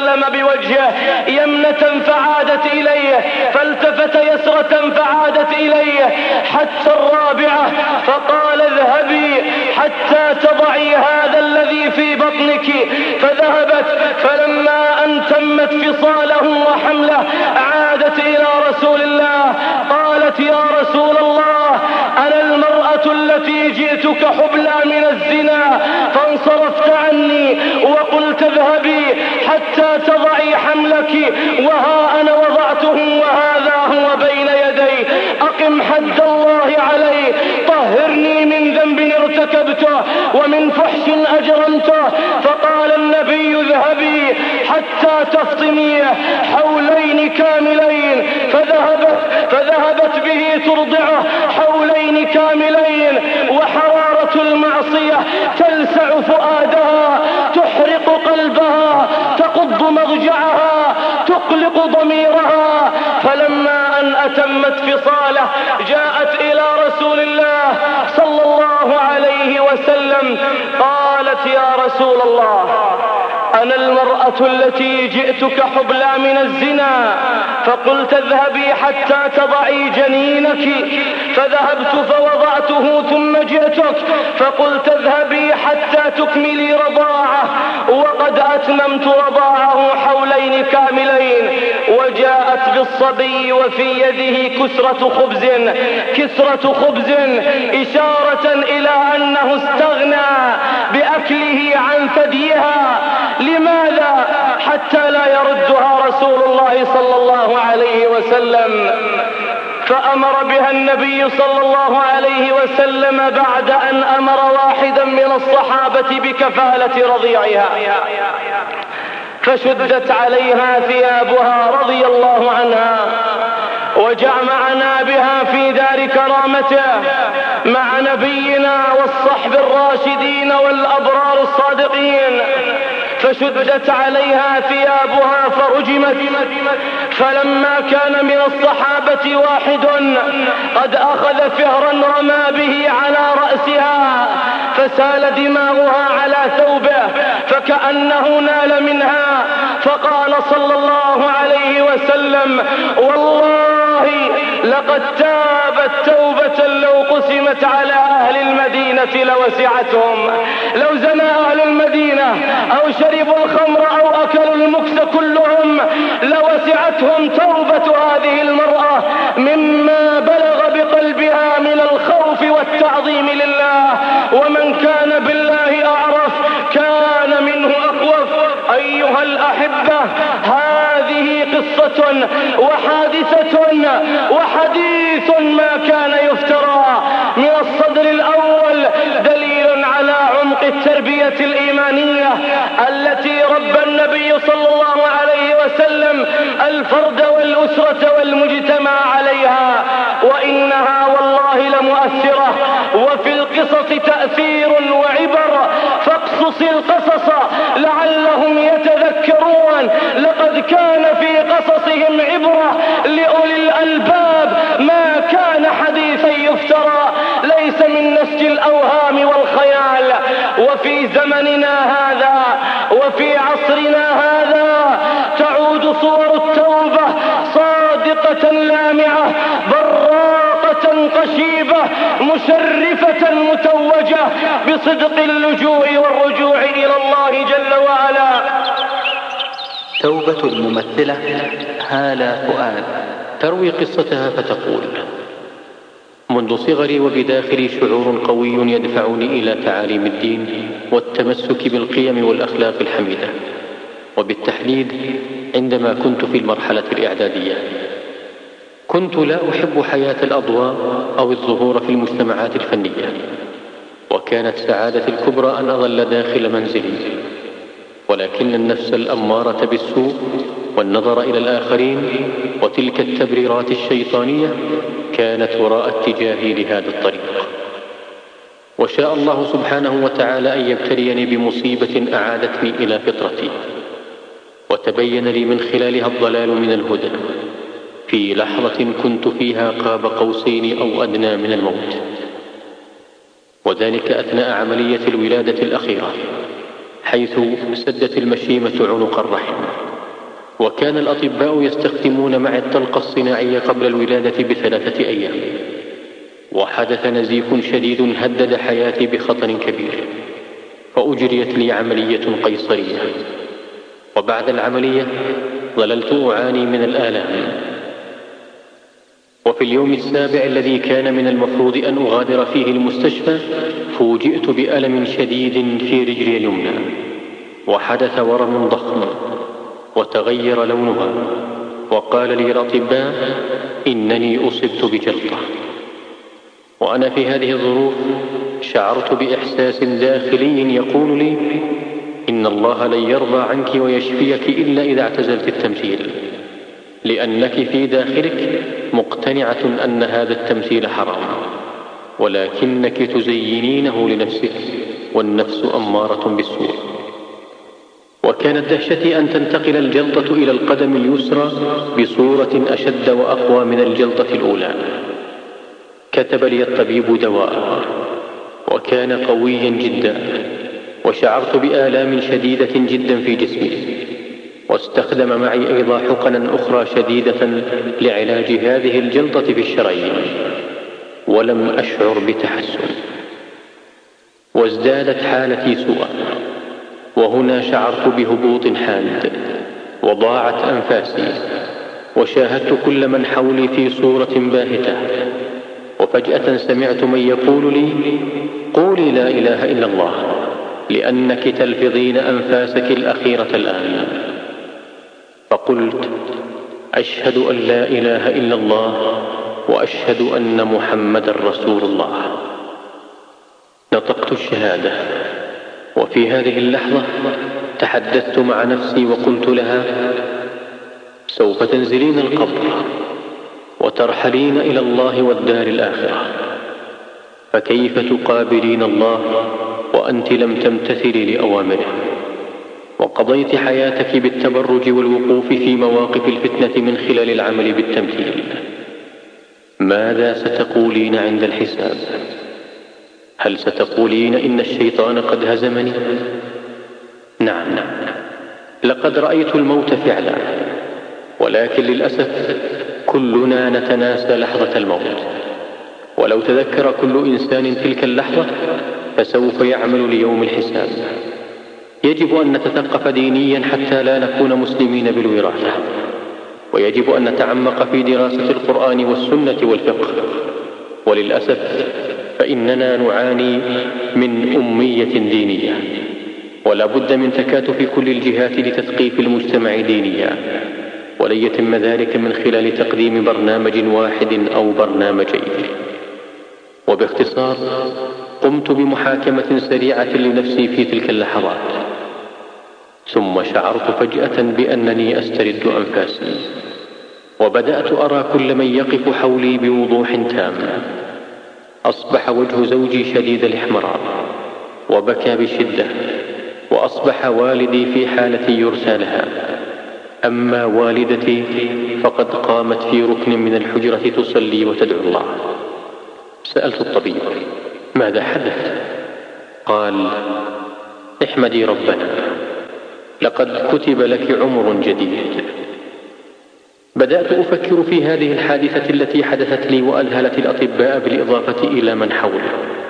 وسلم بوجهه يمنة فعادت إليه، فالتفت يسرة فعادت إليه، حتى الرابعة فقال اذهبي حتى تضعي هذا الذي في بطنك، فذهبت، فلما أن تمت فصاله وحمله عادت إلى رسول الله قالت يا رسول الله أنا المرأة التي جئتك حبلى من الزنا، فانصرفت عني وقلت اذهبي حتى تضعي حملك، وها أنا وضعته وهذا هو بين يدي، أقم حد الله عليه، طهرني من ذنب ارتكبته ومن فحش أجرمته. فقال النبي اذهبي حتى تفطميه حولين كاملين، فذهبت به ترضعه حولين كاملين، وحرارة المعصية تلسع فؤادها، تحرق قلبها، تقض مضجعها، تقلق ضميرها. فلما أن أتمت فصاله جاءت إلى رسول الله صلى الله عليه وسلم قالت يا رسول الله أنا المرأة التي جئتك حبلى من الزنا، فقلت اذهبي حتى تضعي جنينك، فذهبت فوضعته ثم جئتك فقلت اذهبي حتى تكملي رضاعه، وقد أتممت رضاعه حولين كاملين. وجاءت بالصبي وفي يده كسرة خبز إشارة إلى أنه استغنى بأكله عن ثديها. لماذا؟ حتى لا يردها رسول الله صلى الله عليه وسلم. فأمر بها النبي صلى الله عليه وسلم بعد أن أمر واحدا من الصحابة بكفالة رضيعها، فشدت عليها ثيابها رضي الله عنها، وجمعنا بها في دار كرامته مع نبينا والصحب الراشدين والأبرار الصادقين، فشدت عليها ثيابها فرجمت. فلما كان من الصحابة واحد قد أخذ فهرا رمى به على رأسها، فسال دماؤها على ثوبه فكأنه نال منها، فقال صلى الله عليه وسلم والله لقد تابت توبة لو قسمت على أهل المدينة لوسعتهم. لو زنى أهل المدينة أو شربوا الخمر أو أكلوا المكس كلهم لوسعتهم توبة هذه المرأة مما بلغ بقلبها من الخوف والتعظيم لله، ومن كان بالله أعرف كان منه أخوف. أيها الأحبة، هذه قصة وحادثة وحديث ما كان يفترى. من الصدر الأول دليل على عمق التربية الإيمانية التي ربى النبي صلى الله عليه وسلم الفرد والأسرة والمجتمع عليها، وإنها والله لمؤثرة، وفي القصص تأثير وعبر، فاقصص القصص لعلهم يتذكرون. لقد كان في قصصهم عبرة لأولي الألباب، ما كان حديثا يفترى، ليس من نسج الأوهام والخيال. وفي زمننا هذا وفي عصرنا هذا تعود صور التوبة صادقة لامعة براقة قشيبة مشرفة متوجة بصدق اللجوء والرجوع إلى الله جل وعلا. توبة الممثلة هالة فؤاد تروي قصتها فتقول: منذ صغري وبداخلي شعور قوي يدفعني إلى تعاليم الدين والتمسك بالقيم والأخلاق الحميدة، وبالتحديد عندما كنت في المرحلة الإعدادية. كنت لا أحب حياة الأضواء أو الظهور في المجتمعات الفنية، وكانت سعادتي الكبرى أن أظل داخل منزلي، ولكن النفس الأمارة بالسوء والنظر إلى الآخرين وتلك التبريرات الشيطانية كانت وراء اتجاهي لهذا الطريق. وشاء الله سبحانه وتعالى أن يبتليني بمصيبة أعادتني إلى فطرتي، وتبين لي من خلالها الضلال من الهدى في لحظة كنت فيها قاب قوسين أو أدنى من الموت، وذلك أثناء عملية الولادة الأخيرة، حيث سدت المشيمة عنق الرحم وكان الأطباء يستخدمون معي الطلقة الصناعية قبل الولادة ب3 أيام. وحدث نزيف شديد هدد حياتي بخطر كبير، فأجريت لي عملية قيصرية. وبعد العملية ظللت أعاني من الآلام. وفي اليوم السابع الذي كان من المفروض أن أغادر فيه المستشفى فوجئت بألم شديد في رجلي اليمنى، وحدث ورم ضخم وتغير لونها. وقال لي الأطباء إنني أصبت بجلطة. وأنا في هذه الظروف شعرت بإحساس داخلي يقول لي إن الله لن يرضى عنك ويشفيك إلا إذا اعتزلت التمثيل، لأنك في داخلك مقتنعة أن هذا التمثيل حرام، ولكنك تزينينه لنفسك، والنفس أمارة بالسوء. وكانت دهشتي أن تنتقل الجلطة إلى القدم اليسرى بصورة أشد وأقوى من الجلطة الأولى. كتب لي الطبيب دواء وكان قويا جدا، وشعرت بآلام شديدة جدا في جسمي، واستخدم معي أيضا حقنا أخرى شديدة لعلاج هذه الجلطة في الشرايين، ولم أشعر بتحسن. وازدادت حالتي سوءا، وهنا شعرت بهبوط حاد، وضاعت أنفاسي، وشاهدت كل من حولي في صورة باهتة. وفجأة سمعت من يقول لي قولي لا إله إلا الله، لأنك تلفظين أنفاسك الأخيرة الآن. فقلت أشهد أن لا إله إلا الله وأشهد أن محمد رسول الله. نطقت الشهادة، وفي هذه اللحظة تحدثت مع نفسي وقلت لها سوف تنزلين القبر وترحلين إلى الله والدار الآخرة، فكيف تقابلين الله وأنت لم تمتثلي لأوامره، وقضيت حياتك بالتبرج والوقوف في مواقف الفتنة من خلال العمل بالتمثيل. ماذا ستقولين عند الحساب؟ هل ستقولين إن الشيطان قد هزمني؟ نعم، لقد رأيت الموت فعلا، ولكن للأسف كلنا نتناسى لحظة الموت. ولو تذكر كل إنسان تلك اللحظة فسوف يعمل ليوم الحساب. يجب أن نتثقف دينيا حتى لا نكون مسلمين بالوراثة، ويجب أن نتعمق في دراسة القرآن والسنة والفقه. وللأسف فإننا نعاني من أمية دينية، ولا بد من تكاتف كل الجهات لتثقيف المجتمع دينيا، ولن يتم ذلك من خلال تقديم برنامج واحد أو برنامجين. وباختصار قمت بمحاكمة سريعة لنفسي في تلك اللحظات، ثم شعرت فجأة بأنني أسترد أنفاسي، وبدأت أرى كل من يقف حولي بوضوح تام. أصبح وجه زوجي شديد الاحمرار وبكى بشدة، وأصبح والدي في حالة يرثى لها. أما والدتي فقد قامت في ركن من الحجرة تصلي وتدعو الله. سألت الطبيب ماذا حدث؟ قال احمدي ربنا، لقد كتب لك عمر جديد. بدأت أفكر في هذه الحادثة التي حدثت لي وأذهلت الأطباء بالإضافة إلى من حولي.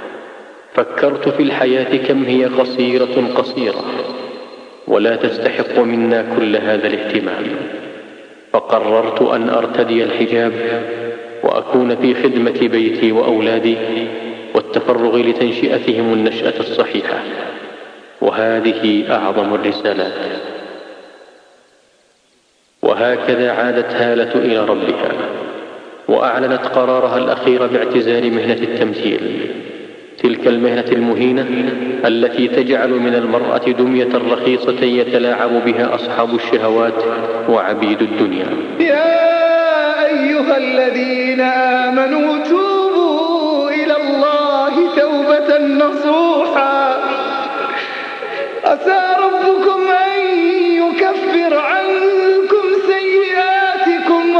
فكرت في الحياة كم هي قصيرة ولا تستحق منا كل هذا الاهتمام. فقررت أن أرتدي الحجاب وأكون في خدمة بيتي وأولادي والتفرغ لتنشئتهم النشأة الصحيحة، وهذه أعظم الرسالات. وهكذا عادت هالة إلى ربها، وأعلنت قرارها الأخير باعتزال مهنة التمثيل، تلك المهنة المهينة التي تجعل من المرأة دمية رخيصة يتلاعب بها أصحاب الشهوات وعبيد الدنيا. يا أيها الذين آمنوا توبوا إلى الله توبة نصوحا، عسى ربكم أن يكفر عنكم سيئاتكم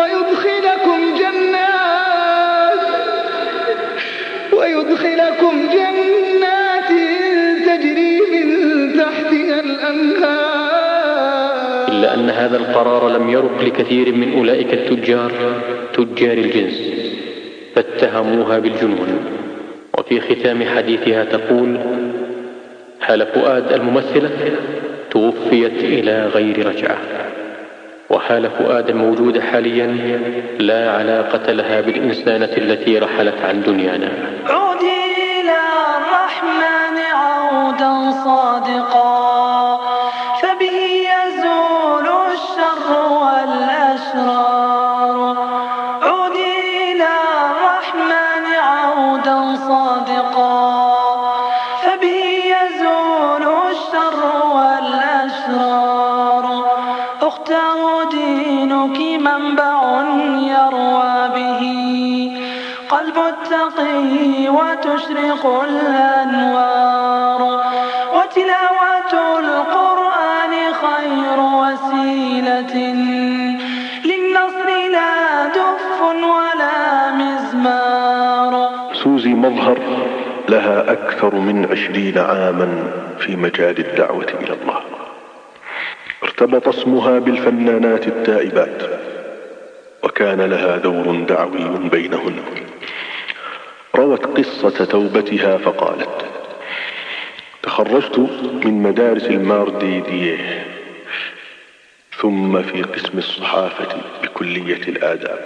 ويدخلكم جنات تجري من تحتها الأنهار. إلا أن أن هذا القرار لم يرق لكثير من أولئك التجار تجار الجنس، فاتهموها بالجنون. وفي ختام حديثها تقول: هالة فؤاد الممثلة توفيت إلى غير رجعة، وهالة فؤاد الموجودة حاليا لا علاقة لها بالإنسانة التي رحلت عن دنيانا. عودي إلى الرحمن عودا صادقا، فبه يزول الشر والأشرار. عودي إلى الرحمن عودا صادقا، فبه يزول الشر والأشرار. أختاه دينك منبع يروى به قلب التقي وتشرق الأنوار. وتلاوة القرآن خير وسيلة للنصر، لا دف ولا مزمار. سوزي مظهر لها أكثر من 20 عاما في مجال الدعوة إلى الله. ارتبط اسمها بالفنانات التائبات، وكان لها دور دعوي بينهن. روت قصة توبتها فقالت: تخرجت من مدارس المارديديه، ثم في قسم الصحافة بكلية الآداب.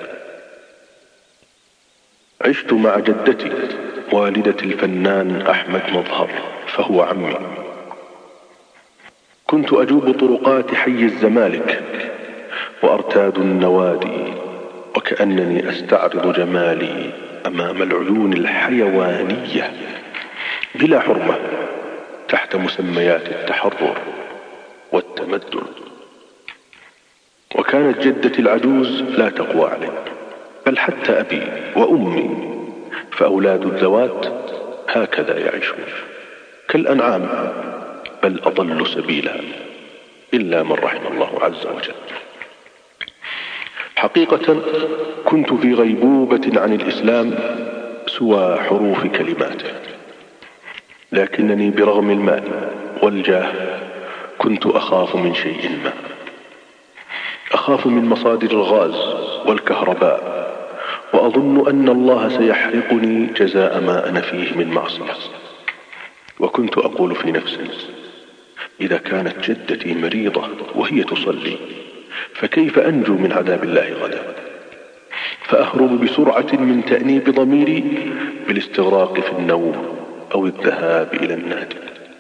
عشت مع جدتي والدة الفنان أحمد مظهر، فهو عمي. كنت أجوب طرقات حي الزمالك وأرتاد النوادي، وكأنني أستعرض جمالي أمام العيون الحيوانية بلا حرمة، تحت مسميات التحرر والتمدن. وكانت جدتي العجوز لا تقوى علي، بل حتى أبي وأمي، فأولاد الذوات هكذا يعيشون كالأنعام، بل أضل سبيلا إلا من رحم الله عز وجل. حقيقة كنت في غيبوبة عن الإسلام سوى حروف كلماته، لكنني برغم المال والجاه كنت أخاف من شيء ما. أخاف من مصادر الغاز والكهرباء، وأظن أن الله سيحرقني جزاء ما أنا فيه من معصية. وكنت أقول في نفسي: إذا كانت جدتي مريضة وهي تصلي، فكيف أنجو من عذاب الله غدا؟ فأهرب بسرعة من تأنيب ضميري بالاستغراق في النوم أو الذهاب إلى النادي.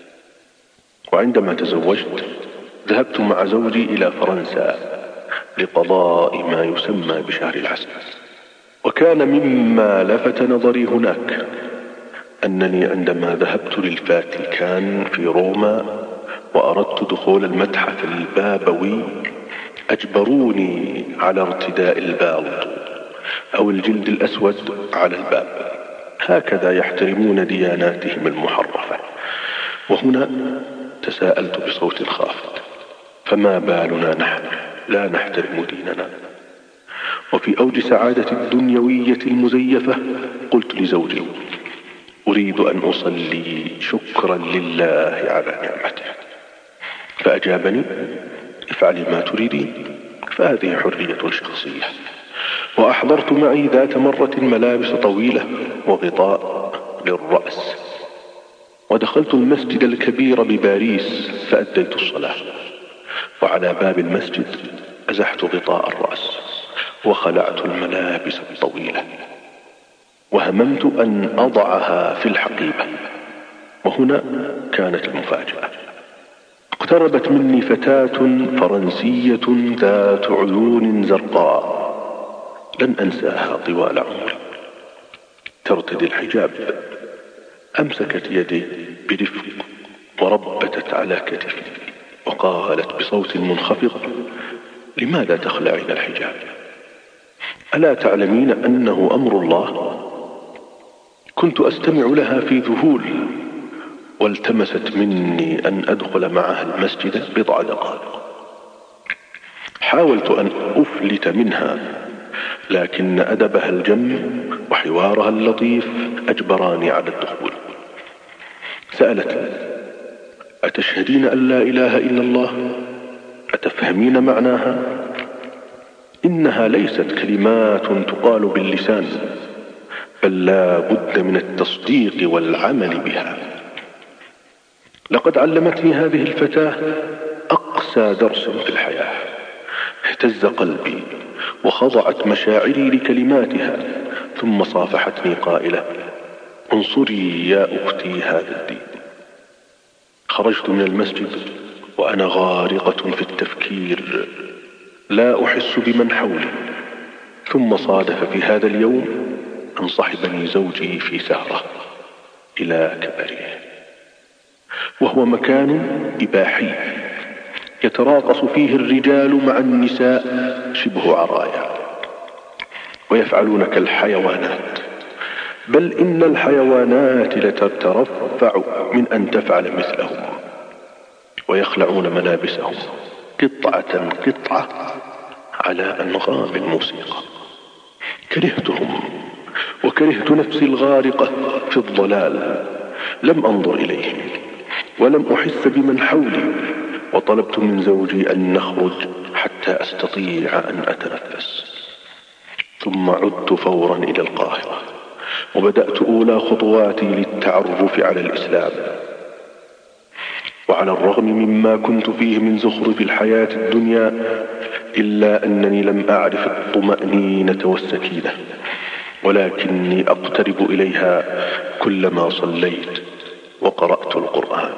وعندما تزوجت ذهبت مع زوجي إلى فرنسا لقضاء ما يسمى بشهر العسل. وكان مما لفت نظري هناك أنني عندما ذهبت للفاتيكان في روما وأردت دخول المتحف البابوي أجبروني على ارتداء البالط أو الجلد الأسود على الباب. هكذا يحترمون دياناتهم المحرفة. وهنا تساءلت بصوت خافت: فما بالنا نحن لا نحترم ديننا؟ وفي أوج سعادة الدنيوية المزيفة قلت لزوجي: أريد أن أصلي شكرا لله على نعمته. فأجابني: افعلي ما تريدين، فهذه حرية شخصية. وأحضرت معي ذات مرة ملابس طويلة وغطاء للرأس، ودخلت المسجد الكبير بباريس فأديت الصلاة. وعلى باب المسجد أزحت غطاء الرأس وخلعت الملابس الطويلة، وهممت أن أضعها في الحقيبة. وهنا كانت المفاجأة. اقتربت مني فتاة فرنسية ذات عيون زرقاء لن أنساها طوال عمري، ترتدي الحجاب. أمسكت يدي برفق وربتت على كتفي وقالت بصوت منخفض: لماذا تخلعين الحجاب؟ ألا تعلمين أنه أمر الله؟ كنت أستمع لها في ذهول، والتمست مني أن أدخل معها المسجد بضع دقائق. حاولت أن أفلت منها، لكن أدبها الجم وحوارها اللطيف أجبراني على الدخول. سألتني: أتشهدين أن لا إله إلا الله؟ أتفهمين معناها؟ إنها ليست كلمات تقال باللسان، بل لا بد من التصديق والعمل بها. لقد علمتني هذه الفتاة أقسى درس في الحياة. اهتز قلبي وخضعت مشاعري لكلماتها، ثم صافحتني قائلة: انصري يا أختي هذا الدين. خرجت من المسجد وأنا غارقة في التفكير، لا أحس بمن حولي. ثم صادف في هذا اليوم أن صحبني زوجي في سهرة إلى كباريه، وهو مكان إباحي يتراقص فيه الرجال مع النساء شبه عرايا، ويفعلون كالحيوانات، بل إن الحيوانات لتترفع من أن تفعل مثلهم، ويخلعون ملابسهم قطعة قطعة على أنغام الموسيقى. كرهتهم وكرهت نفسي الغارقة في الضلال. لم أنظر إليهم ولم أحس بمن حولي، وطلبت من زوجي أن نخرج حتى أستطيع أن أتنفس. ثم عدت فورا إلى القاهرة، وبدأت أولى خطواتي للتعرف على الإسلام. وعلى الرغم مما كنت فيه من زخرف الحياة الدنيا، إلا أنني لم أعرف الطمأنينة والسكينة، ولكني أقترب إليها كلما صليت وقرأت القرآن.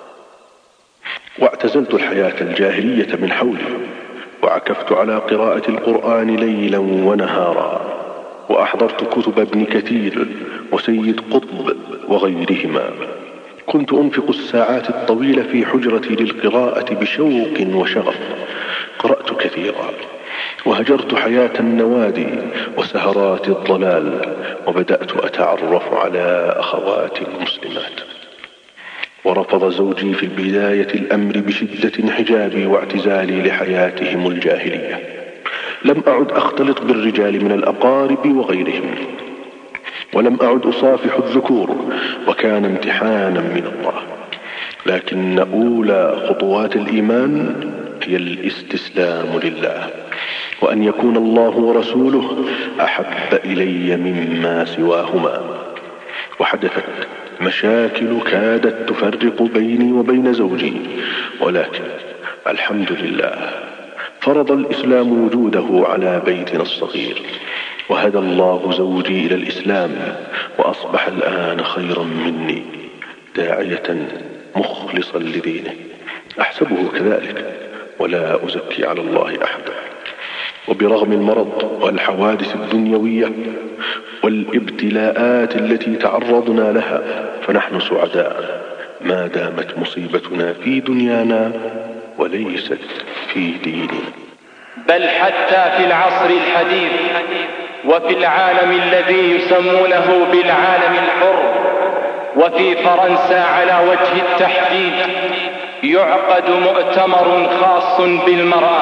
واعتزلت الحياة الجاهلية من حولي، وعكفت على قراءة القرآن ليلا ونهارا، وأحضرت كتب ابن كثير وسيد قطب وغيرهما. كنت أنفق الساعات الطويلة في حجرتي للقراءة بشوق وشغف. قرأت كثيرا، وهجرت حياة النوادي وسهرات الضلال، وبدأت أتعرف على أخوات مسلمات. ورفض زوجي في البداية الأمر بشدة حجابي واعتزالي لحياتهم الجاهلية. لم أعد أختلط بالرجال من الأقارب وغيرهم، ولم أعد أصافح الذكور، وكان امتحانا من الله. لكن أولى خطوات الإيمان هي الاستسلام لله، وأن يكون الله ورسوله أحب إلي مما سواهما. وحدثت مشاكل كادت تفرق بيني وبين زوجي، ولكن الحمد لله فرض الإسلام وجوده على بيتنا الصغير، وهدى الله زوجي إلى الإسلام، وأصبح الآن خيرا مني، داعية مخلصا لدينه. أحسبه كذلك، ولا أزكي على الله أحدا. وبرغم المرض والحوادث الدنيوية والابتلاءات التي تعرضنا لها، فنحن سعداء ما دامت مصيبتنا في دنيانا وليست في ديننا. بل حتى في العصر الحديث وفي العالم الذي يسمونه بالعالم الحر، وفي فرنسا على وجه التحديد، يعقد مؤتمر خاص بالمرأة.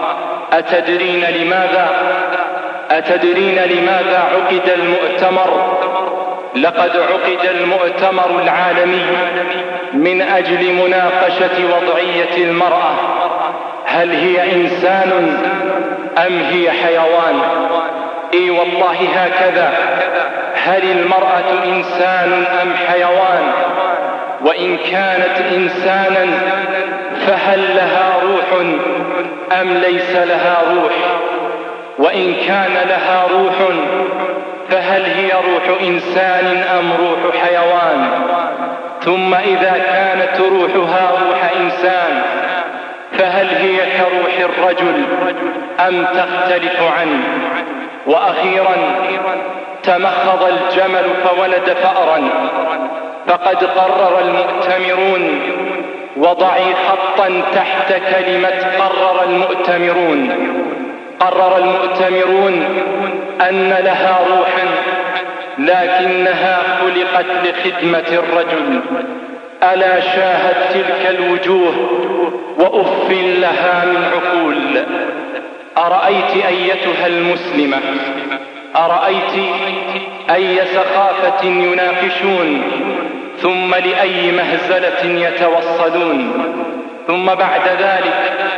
أتدرين لماذا عقد المؤتمر؟ لقد عقد المؤتمر العالمي من أجل مناقشة وضعية المرأة. هل هي إنسان أم هي حيوان؟ إي والله هكذا. هل المرأة إنسان أم حيوان؟ وإن كانت إنسانا فهل لها روح أم ليس لها روح؟ وإن كان لها روح فهل هي روح إنسان أم روح حيوان؟ ثم إذا كانت روحها روح إنسان فهل هي كروح الرجل أم تختلف عنه؟ وأخيرا تمخض الجمل فولد فأرا، فقد قرر المؤتمرون، وضعي خطا تحت كلمة قرر المؤتمرون أن لها روحا لكنها خلقت لخدمة الرجل. ألا شاهد تلك الوجوه وأف لها من عقول. أرأيت أيتها المسلمة، أرأيت أي سخافة يناقشون، ثم لأي مهزلة يتوصلون، ثم بعد ذلك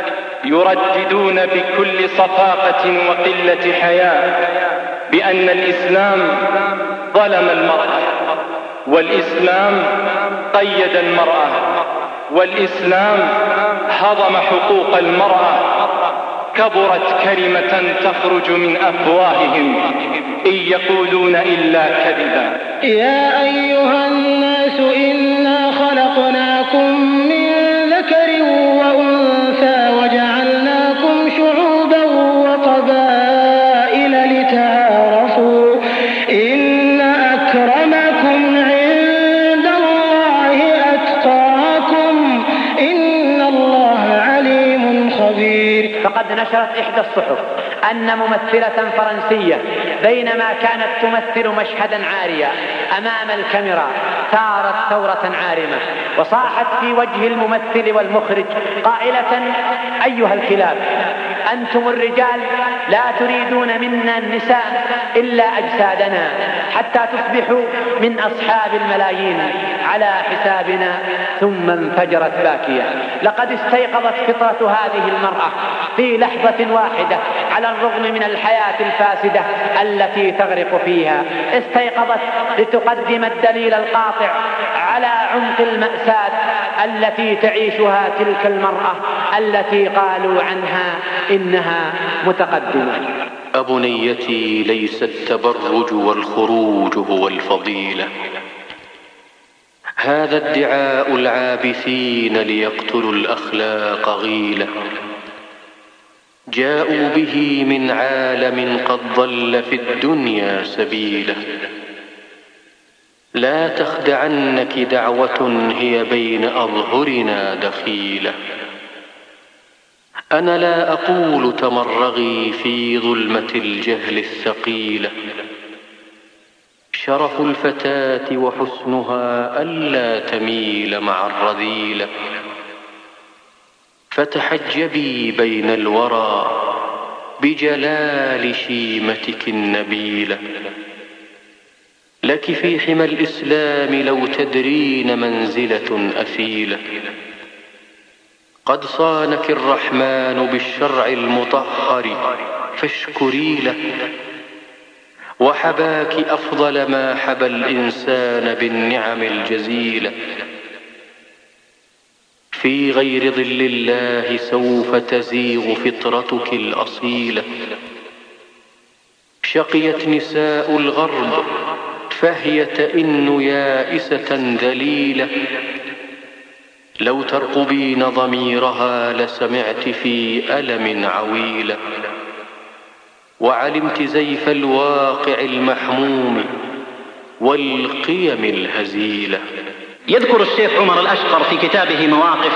يرددون بكل صفاقة وقلة حياء بأن الإسلام ظلم المرأة، والإسلام قيد المرأة، والإسلام هضم حقوق المرأة، كبرت كلمة تخرج من أفواههم إن يقولون إلا كذبا. يا أيها الناس إنا خلقناكم من ذكر وأنثى وجعلناكم شعوبا وقبائل لتعارفوا إن أكرمكم عند الله أتقاكم إن الله عليم خبير. فقد نشرت إحدى الصحف أن ممثلة فرنسية بينما كانت تمثل مشهدا عاريا أمام الكاميرا ثارت ثورة عارمة وصاحت في وجه الممثل والمخرج قائلة: أيها الكلاب، أنتم الرجال لا تريدون منا النساء إلا أجسادنا حتى تصبحوا من أصحاب الملايين على حسابنا. ثم انفجرت باكية. لقد استيقظت فطرة هذه المرأة في لحظة واحدة على الرغم من الحياة الفاسدة التي تغرق فيها. استيقظت لتقدم الدليل القاطع على عمق المأساة التي تعيشها تلك المرأة التي قالوا عنها إنها متقدمة. أبنيتي، ليس التبرج والخروج هو الفضيلة، هذا ادعاء العابثين ليقتلوا الأخلاق غيلة، جاءوا به من عالم قد ضل في الدنيا سبيله، لا تخدعنك دعوة هي بين أظهرنا دخيلة، أنا لا أقول تمرغي في ظلمة الجهل الثقيلة، شرف الفتاة وحسنها ألا تميل مع الرذيلة، فتحجبي بين الورى بجلال شيمتك النبيلة، لك في حمى الإسلام لو تدرين منزلة أثيلة، قد صانك الرحمن بالشرع المطهر فاشكري له، وحباك أفضل ما حبى الإنسان بالنعم الجزيلة، في غير ظل الله سوف تزيغ فطرتك الأصيلة، شقيت نساء الغرب فهي تئن يائسة ذليلة، لو ترقبين ضميرها لسمعت في ألم عويلة، وعلمت زيف الواقع المحموم والقيم الهزيلة. يذكر الشيخ عمر الأشقر في كتابه مواقف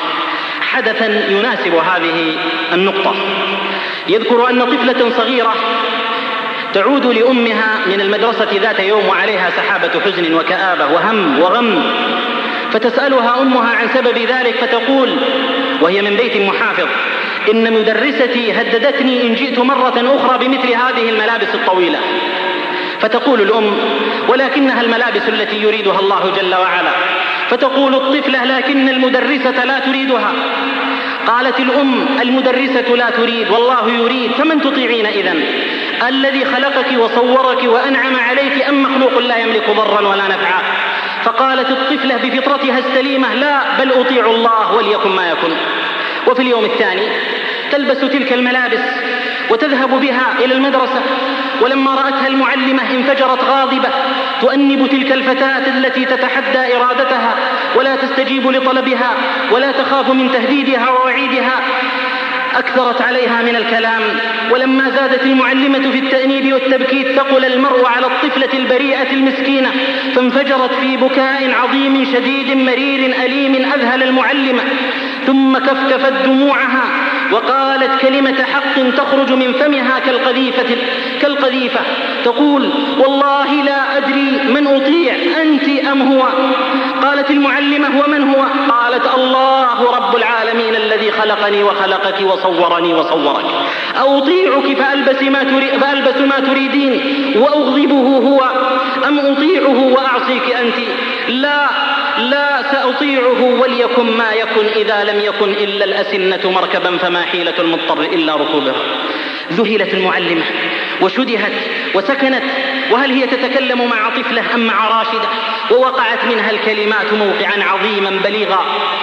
حدثا يناسب هذه النقطة. يذكر أن طفلة صغيرة تعود لأمها من المدرسة ذات يوم وعليها سحابة حزن وكآبة وهم وغم، فتسألها أمها عن سبب ذلك فتقول وهي من بيت محافظ: إن مدرستي هددتني إن جئت مرة أخرى بمثل هذه الملابس الطويلة. فتقول الأم: ولكنها الملابس التي يريدها الله جل وعلا. فتقول الطفلة: لكن المدرسة لا تريدها. قالت الأم: المدرسة لا تريد والله يريد، فمن تطيعين إذن؟ الذي خلقك وصورك وأنعم عليك أم مخلوق لا يملك ضرا ولا نفعا؟ فقالت الطفلة بفطرتها السليمة: لا، بل أطيع الله وليكن ما يكن. وفي اليوم الثاني تلبس تلك الملابس وتذهب بها إلى المدرسة، ولما رأتها المعلمة انفجرت غاضبة تؤنب تلك الفتاة التي تتحدى إرادتها ولا تستجيب لطلبها ولا تخاف من تهديدها ووعيدها. أكثرت عليها من الكلام، ولما زادت المعلمة في التأنيب والتبكيت ثقل المرء على الطفلة البريئة المسكينة، فانفجرت في بكاء عظيم شديد مرير أليم أذهل المعلمة، ثم كفكفت دموعها وقالت كلمة حق تخرج من فمها كالقذيفة تقول: والله لا أدري من أطيع، أنت أم هو؟ قالت المعلمة: ومن هو؟ قالت: الله رب العالمين الذي خلقني وخلقك وصورني وصورك، أطيعك فألبس ما تريدين وأغضبه هو، أم أطيعه وأعصيك أنت؟ لا، لا سأطيعه وليكن ما يكن، إذا لم يكن إلا الأسنة مركبا فما حيلة المضطر إلا ركوبها. ذهلت المعلمة وشدهت وسكنت، وهل هي تتكلم مع طفلة أم مع راشدة؟ ووقعت منها الكلمات موقعا عظيما بليغا،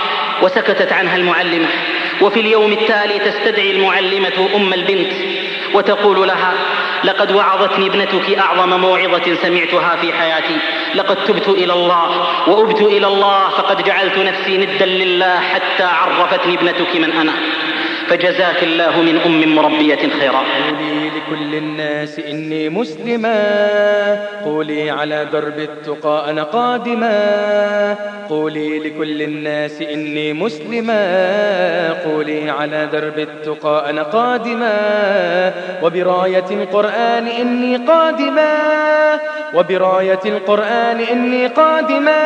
وسكتت عنها المعلمة. وفي اليوم التالي تستدعي المعلمة أم البنت وتقول لها: لقد وعظتني ابنتك أعظم موعظة سمعتها في حياتي، لقد تبت إلى الله وأبت إلى الله، فقد جعلت نفسي ندا لله حتى عرفتني ابنتك من أنا، فجزاك الله من أم مربية خيرا. قولي لكل الناس إني مسلمة، قولي على درب التقى أنا قادمة. قولي لكل الناس إني مسلمة، قولي على درب التقى أنا قادمة. وبراية القرآن إني قادمة، وبراية القرآن إني قادمة.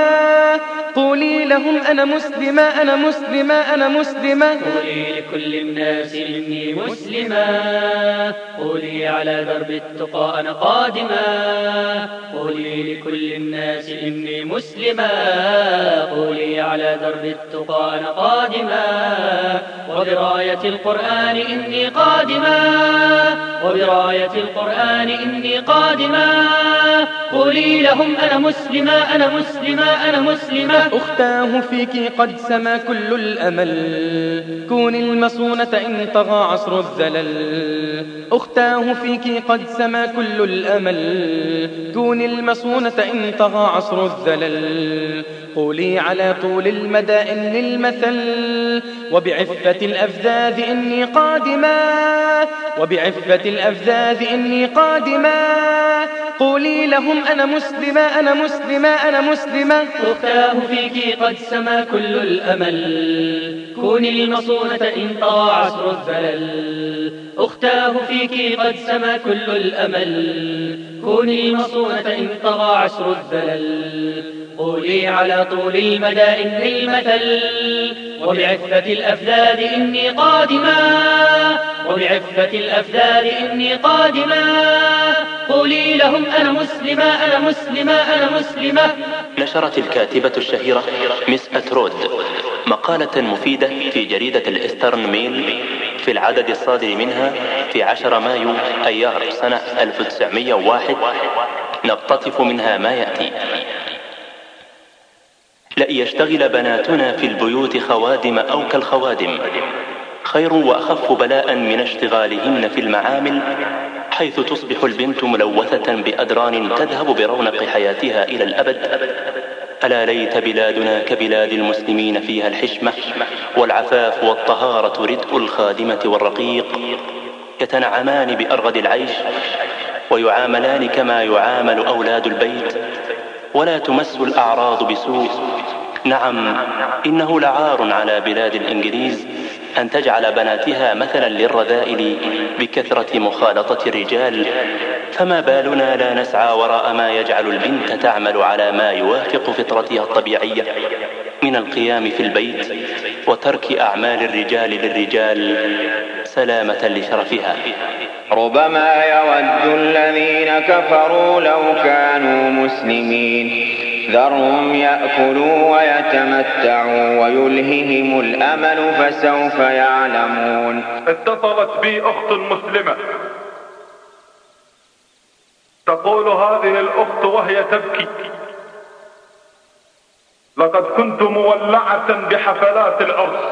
قولي لهم أنا مسلمة أنا مسلمة أنا مسلمة. قولي لكل الناس إني مسلمة، قولي على درب التقى أنا قادمة. قولي لكل الناس إني مسلمة، قولي على درب التقى أنا قادمة. وبراية القرآن إني قادمة، وبراية القرآن إني قادمة. قولي لهم أنا مسلمة أنا مسلمة أنا مسلمة. أختاه فيك قد سما كل الأمل، كوني المصونة إن طغى عصر الزلل. أختاه فيك قد سما كل الأمل، كوني المصونة إن طغى عصر الزلل. قولي على طول المدى إني المثل، وبعفة الأفذاذ إني قادمة، وبعفة الأفذاذ إني قادمة. قولي لهم أنا مسلمة أنا مسلمة أنا مسلمة. أختاه فيك قد سما كل الأمل، كوني المصونة إن طغى عصر الزلل. أختاه فيك قد سما كل الأمل، كوني المصونة إن طغى عصر الزلل. قولي على طول المدى إني المثل، وبعفة الأفذاذ إني قادمة، وبعفة الأفذاذ إني قادمة. قولي لهم أنا مسلمة أنا مسلمة أنا مسلمة. نشرت الكاتبة الشهيرة مس أترود مقالة مفيدة في جريدة الإسترن ميل في العدد الصادر منها في 10 مايو أيار سنة 1901، نقتطف منها ما يأتي: لأن يشتغل بناتنا في البيوت خوادم أو كالخوادم خير وأخف بلاء من اشتغالهن في المعامل، حيث تصبح البنت ملوثة بأدران تذهب برونق حياتها إلى الأبد. ألا ليت بلادنا كبلاد المسلمين، فيها الحشمة والعفاف والطهارة ردء الخادمة والرقيق، يتنعمان بأرغد العيش ويعاملان كما يعامل أولاد البيت، ولا تمس الأعراض بسوء. نعم، إنه لعار على بلاد الإنجليز أن تجعل بناتها مثلا للرذائل بكثرة مخالطة الرجال، فما بالنا لا نسعى وراء ما يجعل البنت تعمل على ما يوافق فطرتها الطبيعية من القيام في البيت وترك أعمال الرجال للرجال سلامة لشرفها. ربما يود الذين كفروا لو كانوا مسلمين، ذرهم يأكلوا ويتمتعوا ويلههم الأمل فسوف يعلمون. اتصلت بي أخت مسلمة تقول هذه الأخت وهي تبكي: لقد كنت مولعة بحفلات العرس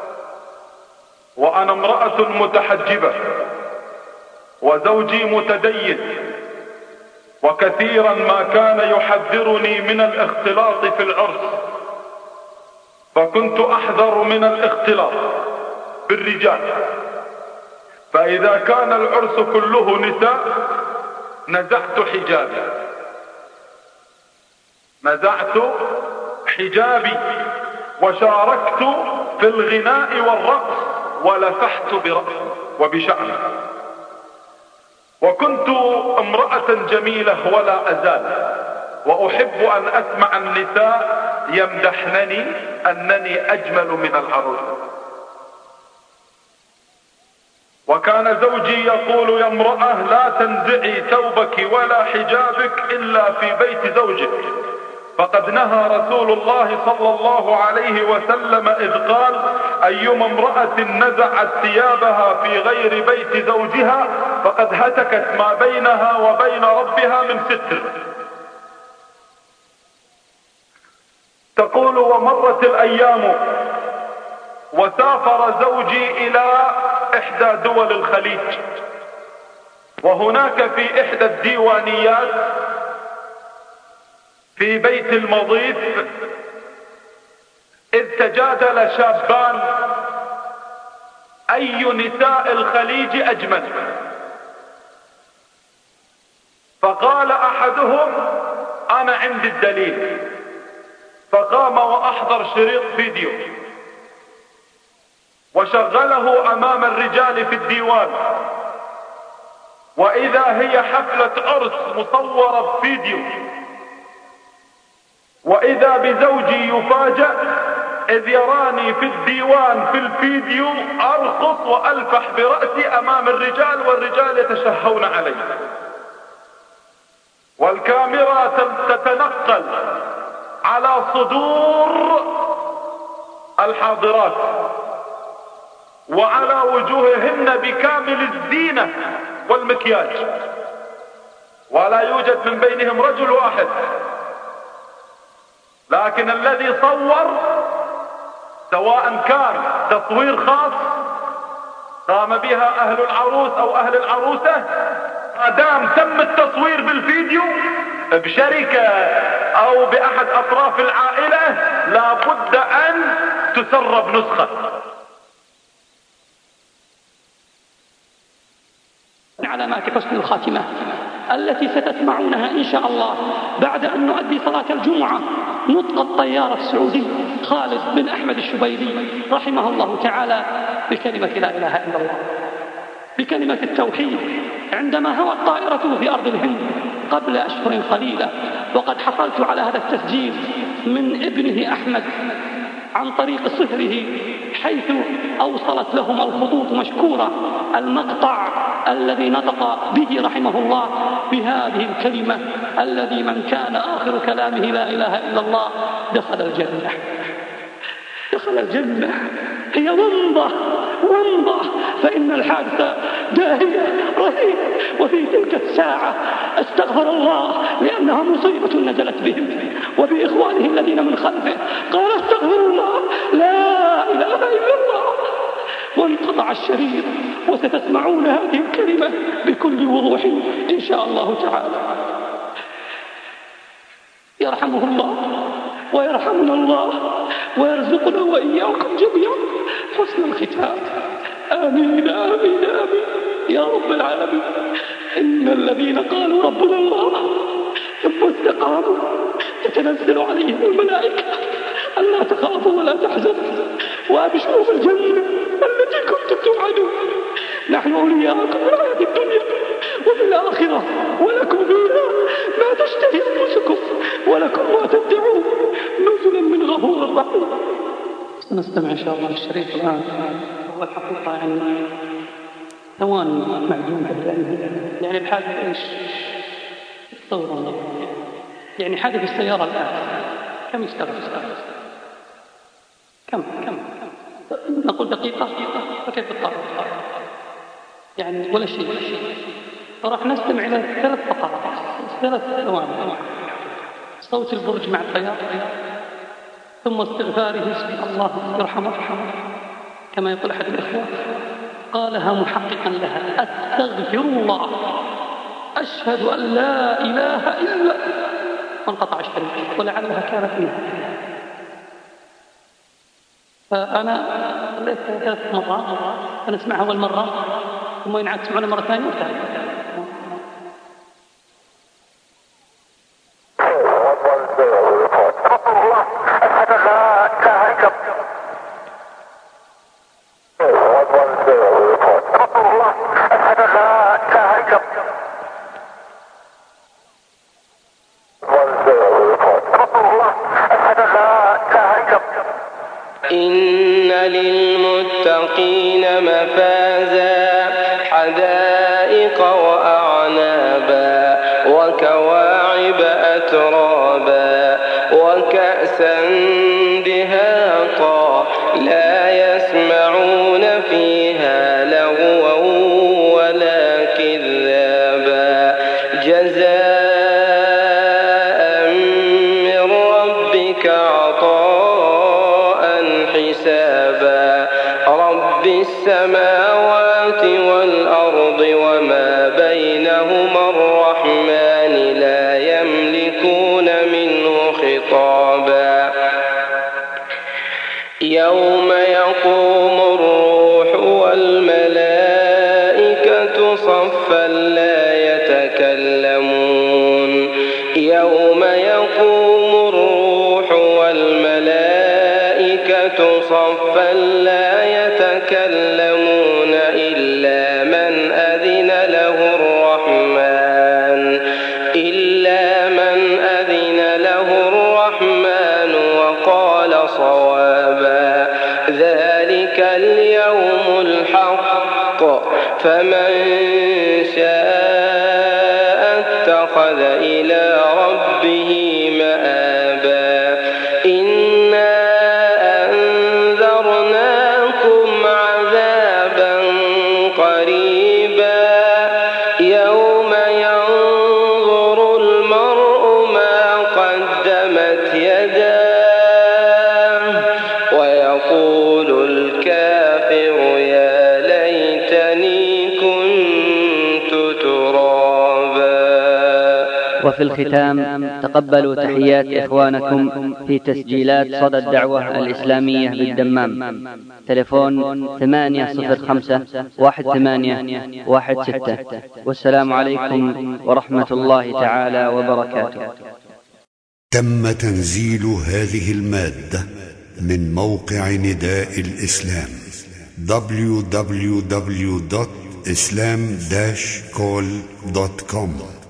وأنا امرأة متحجبة وزوجي متدين، وكثيرا ما كان يحذرني من الاختلاط في العرس، فكنت أحذر من الاختلاط بالرجال، فإذا كان العرس كله نساء نزعت حجابي، نزعت حجابي وشاركت في الغناء والرقص ولفحت برأسي وبشعري، وكنت امرأة جميلة ولا أزال، وأحب أن أسمع النساء يمدحنني أنني أجمل من العروس. وكان زوجي يقول: يا امرأة لا تنزعي ثوبك ولا حجابك إلا في بيت زوجك، فقد نهى رسول الله صلى الله عليه وسلم إذ قال: أيما امرأة نزعت ثيابها في غير بيت زوجها فقد هتكت ما بينها وبين ربها من ستر. تقول: ومرت الأيام وسافر زوجي إلى إحدى دول الخليج، وهناك في إحدى الديوانيات في بيت المضيف إذ تجادل شابان أي نساء الخليج أجمل، فقال أحدهم: أنا عندي الدليل. فقام وأحضر شريط فيديو وشغله أمام الرجال في الديوان، وإذا هي حفلة عرس مصورة بفيديو، وإذا بزوجي يفاجأ إذ يراني في الديوان في الفيديو أرقص وألفح برأسي أمام الرجال، والرجال يتشهون علي، والكاميرا تتنقل على صدور الحاضرات وعلى وجوههن بكامل الزينة والمكياج، ولا يوجد من بينهم رجل واحد. لكن الذي صور، سواء كان تصوير خاص قام بها أهل العروس أو أهل العروسة، ما دام تم التصوير بالفيديو بشركة أو بأحد أطراف العائلة لا بد أن تسرب نسخة. علامات حسن الخاتمة التي ستسمعونها إن شاء الله بعد أن نؤدي صلاة الجمعة نطق الطيار السعودي خالد بن أحمد الشبيلي رحمه الله تعالى بكلمة لا إله إلا الله، بكلمة التوحيد، عندما هوت طائرته في أرض الهند قبل أشهر قليلة. وقد حصلت على هذا التسجيل من ابنه أحمد عن طريق صهره، حيث أوصلت لهم الخطوط مشكورة المقطع الذي نطق به رحمه الله بهذه الكلمة: الذي من كان آخر كلامه لا إله إلا الله دخل الجنة. دخل الجنة هي ومضة فإن الحادثة داهية رهيبة. وفي تلك الساعة استغفر الله لأنها مصيبة نزلت بهم وبإخوانه الذين من خلفه، قال: استغفر الله لا إله إلا الله. وانقطع الشريط، وستسمعون هذه الكلمة بكل وضوح إن شاء الله تعالى. يرحمه الله ويرحمنا الله ويرزقنا وإياكم جميعا حسن الختام. آمين آمين آمين يا رب العالمين. إن الذين قالوا ربنا الله ثم استقاموا تتنزل عليهم الملائكة ألا تخافوا ولا تحزنوا وأبشروا بالجنة التي كنتم توعدون. نحن أولياءكم في الحياة الدنيا وفي الآخرة، ولكم فيها ما تشتهي أنفسكم ولكم ما تدعون، نزلا من غفور رحيم. سنستمع إن شاء الله للشريط الآن. هو الحقيقة يعني ثواني معدودة، يعني الحادث إيش تصورون؟ يعني حادث السيارة الآن كم يستغرق؟ كم نقول دقيقة فكيف تطار يعني ولا شيء. راح نستمع إلى 3 فقرات 3 ثواني: صوت البرج مع الطيار، ثم استغفاره الله يرحمه كما يقول أحد الإخوة قالها محققا لها: أستغفر الله، أشهد أن لا إله إلا. وانقطع الشريط ولعلها كانت منها. فأنا خليت 3 مرات فنسمعها أول مرة ثم ينعاد تسمعونها مرة ثانية وثالثة. إن للمتقين مفازا حدائق وأعنابا وكواعب أترابا وكأسا دهاقا لا يسمعون فيها لغوا ولا كذابا جزاء من ربك عطاء حسابا رب السماوات والأرض وما بينهما الرحمن لا يملكون منه خطابا يوم يقوم الروح والملائكة صفا لا يتكلمون يوم يقوم الروح والملائكة صفا لا يتكلمون إلا من أذن له الرحمن وقال صوابا ذلك اليوم الحق فمن شاء اتخذ إلى ربه مآبا إنا أنذرناكم عذابا قريبا يوم ينظر المرء ما قدمت يداه ويقول الكافر يا ليتني كنت ترابا. وفي الختام تقبلوا تحيات إخوانكم في تسجيلات صدى الدعوة الإسلامية بالدمام. تلفون 805-1816. والسلام عليكم ورحمة الله تعالى وبركاته. تم تنزيل هذه المادة من موقع نداء الإسلام www.islam-call.com